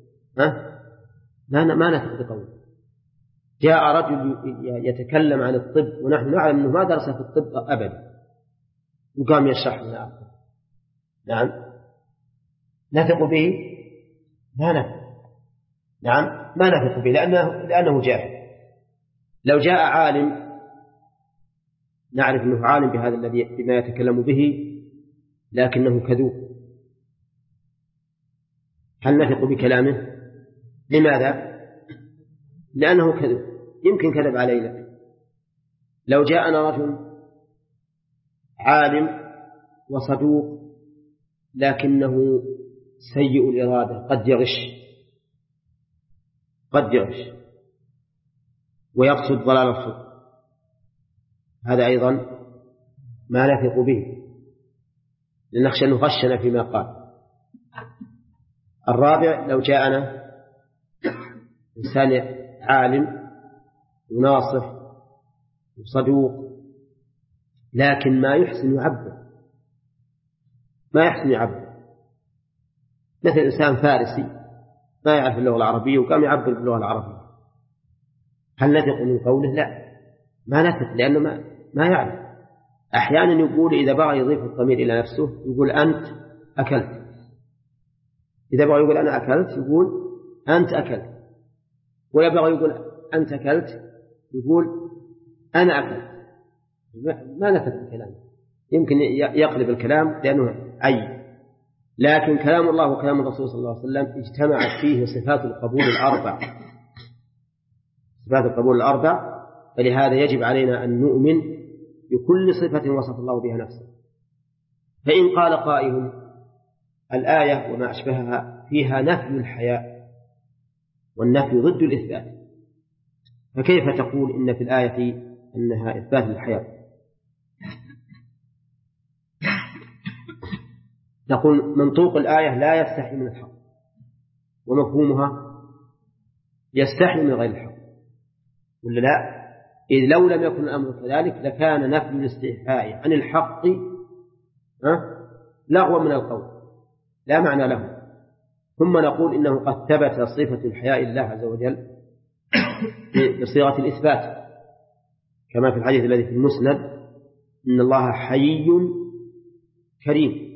ما نثق بقوله. جاء رجل يتكلم عن الطب ونحن نعلم أنه ما درس في الطب أبدا، وقام يشرح لنا أكثر، نعم نثق به؟ ما نثق. نعم ما نثق به لأنه جاهل. لو جاء عالم نعرف أنه عالم بهذا الذي بما يتكلم به لكنه كذوب، هل نثق بكلامه؟ لماذا؟ لأنه كذوب، يمكن كذب علينا، لو جاءنا رجل عالم وصدوق لكنه سيء الإرادة، قد يغش ويقصد ضلال الخلق، هذا أيضا ما نثق به لنخشى أن يغشنا فيما قال. الرابع لو جاءنا إنسان عالم وناصح وصدوق لكن ما يحسن يعبر، مثل إنسان فارسي ما يعرف اللغة العربية وقام يعبر باللغة العربية، هل نثق من قوله؟ لا، ما نثق، لأنه ما يعرف. أحيانا يقول إذا بغى يضيف الضمير إلى نفسه يقول أنت أكلت، إذا بغى يقول أنا أكلت يقول أنت أكلت، ولا بغى يقول أنت أكلت يقول أنا أكلت. ما نثق الكلام، يمكن يقلب الكلام لأنه عيب. لكن كلام الله وكلام الرسول صلى الله عليه وسلم اجتمعت فيه صفات القبول الأربع، فلهذا يجب علينا أن نؤمن بكل صفة وصف الله بها نفسه. فإن قال قائل الآية وما أشبهها فيها نفي الحياء والنفي ضد الإثبات، فكيف تقول إن في الآية أنها إثبات الحياء؟ نقول منطوق الآية لا يستحي من الحق، ومفهومها يستحي من غير الحق، ولا لا؟ إذ لو لم يكن الأمر كذلك لكان نفي الاستحياء عن الحق لغوا من القول لا معنى له. ثم نقول إنه قد ثبت صفة الحياء لله عز وجل بصيغة الإثبات، كما في الحديث الذي في المسند إن الله حيي كريم.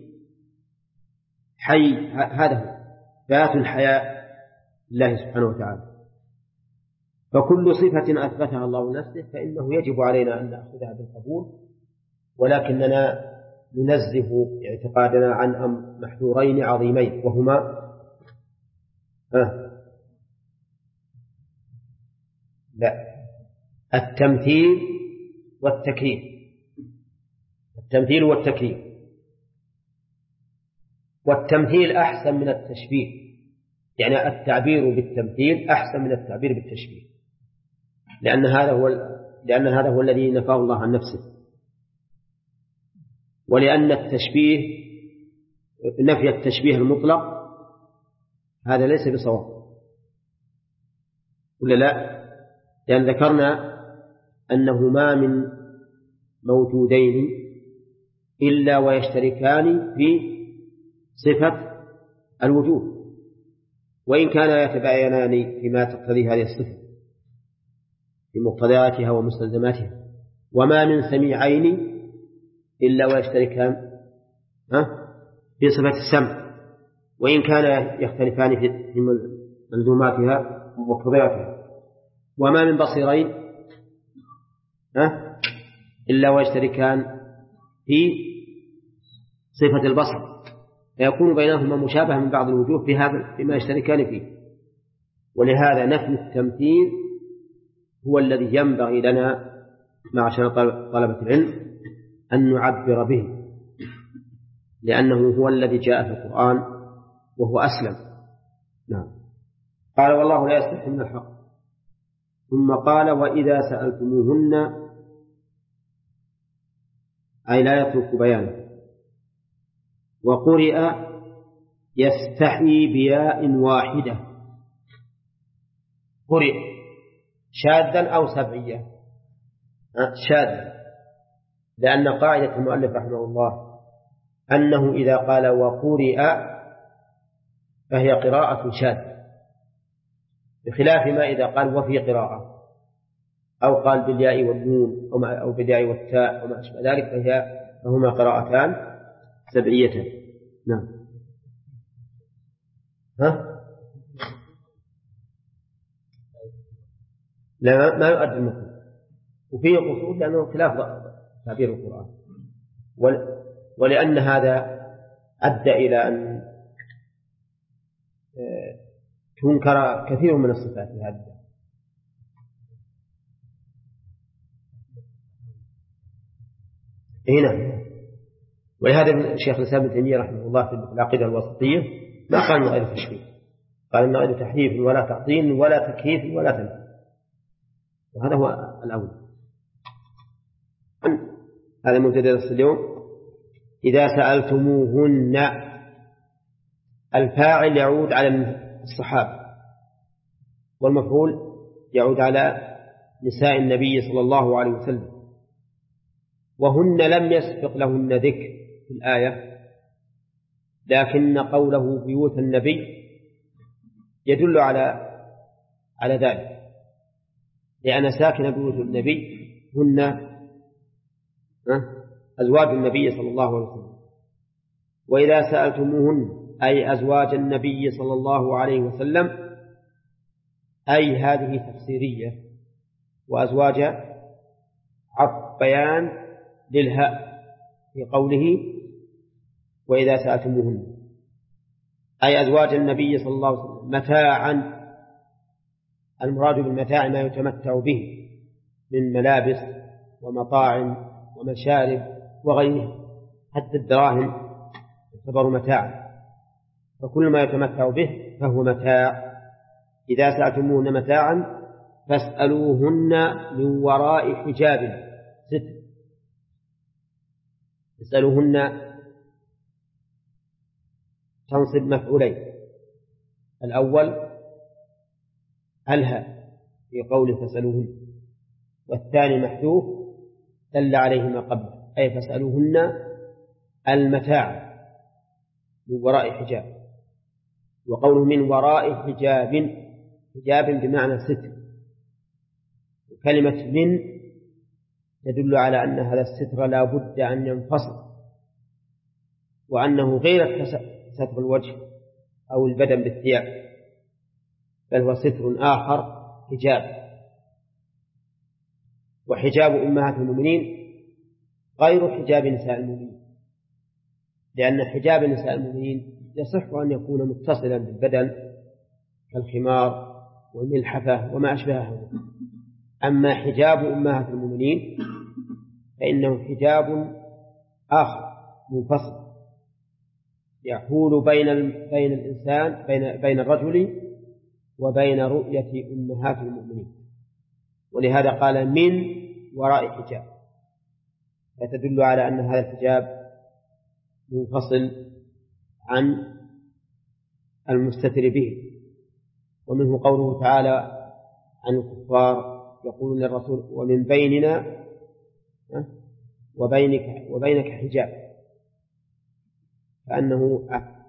حي هذا هو ذات الحياء لله سبحانه وتعالى. فكل صفة أثبتها الله نفسه فإنه يجب علينا أن نأخذها بالقبول، ولكننا ننزه اعتقادنا عن محذورين عظيمين، وهما التمثيل والتكييف. والتمثيل أحسن من التشبيه، يعني التعبير بالتمثيل أحسن من التعبير بالتشبيه، لأن هذا هو الذي نفاه الله عن نفسه، ولأن نفي التشبيه المطلق هذا ليس بصواب، ولا لا؟ لأن ذكرنا أنه ما من موجودين إلا ويشتركان في صفة الوجود، وإن كان يتباينان فيما تقتضي هذه الصفة في مقتضياتها ومستلزماتها. وما من سميعين إلا ويشتركان في صفة السمع، وإن كان يختلفان في ملزوماتها ومقتضياتها. وما من بصيرين إلا ويشتركان في صفة البصر، فيكون بينهما مشابهة من بعض الوجوه فيما يشتركان فيه. ولهذا نفي التمثيل هو الذي ينبغي لنا معشر طلبة العلم أن نعبر به، لأنه هو الذي جاء في القرآن وهو أسلم. نعم. قال والله لا يستحي من الحق. ثم قال وإذا سألتموهن، أي لا يترك بيانه. وقرئ يستحي بياء واحدة، قرئ شاذا أو سبعيا؟ شاذا، لأن قاعدة المؤلف رحمه الله أنه إذا قال وقرئ فهي قراءة شاذة، بخلاف ما إذا قال وفي قراءة أو قال بالياء والنون أو بالياء والتاء وما أشبه ذلك فهما قراءتان سبعيتان. نعم. لا، ما يؤدي المفهوم، وفيه قصور لأنه خلاف تعبير القرآن، ولأن هذا أدى إلى أن تنكر كثير من الصفات هذه. هنا. ولهذا الشيخ الإسلام ابن تيمية رحمه الله في العقيدة الوسطية ما قال من غير تشبيه، قال من غير تحريف ولا تعطيل ولا تكييف ولا تمثيل، وهذا هو الأول. هذا منتدى اليوم. إذا سألتموهن، الفاعل يعود على الصحابة، والمفعول يعود على نساء النبي صلى الله عليه وسلم، وهن لم يسبق لهن ذكر في الآية، لكن قوله بيوت النبي يدل على ذلك، لأن ساكن بيوت النبي هن أزواج النبي صلى الله عليه وسلم. وإذا سألتموهن أي أزواج النبي صلى الله عليه وسلم، أي هذه تفسيرية، وأزواج عطف بيان للهاء في قوله وإذا سألتموهن، أي أزواج النبي صلى الله عليه وسلم متاعا. المراد بالمتاع ما يتمتع به من ملابس ومطاعم ومشارب وغيره، حتى الدراهم يعتبر متاع، فكل ما يتمتع به فهو متاع. إذا سألتموهن متاعا فاسألوهن من وراء حجاب ستر. اسألوهن تنصب مفعولين، الأول الها في قوله فاسألوهن، والثاني محذوف دل عليه ما قبله، أي فاسألوهن المتاع من وراء حجاب. وقوله من وراء حجاب، حجاب بمعنى ستر، وكلمة من تدل على أن هذا الستر لا بد أن ينفصل، وأنه غير ستر الوجه أو البدن بالثياب، بل هو ستر آخر حجاب. وحجاب أمهات المؤمنين غير حجاب نساء المؤمنين، لأن حجاب نساء المؤمنين يصح أن يكون متصلا بالبدن كالخمار والملحفة وما أشبهه. أما حجاب أمهات المؤمنين فإنه حجاب آخر منفصل يحول بين الإنسان بين الرجل وبين رؤية أمهات المؤمنين، ولهذا قال من وراء حجاب، فتدل على أن هذا الحجاب منفصل عن المستتر به. ومنه قوله تعالى عن الكفار يقولون للرسول ومن بيننا وبينك حجاب، فأنه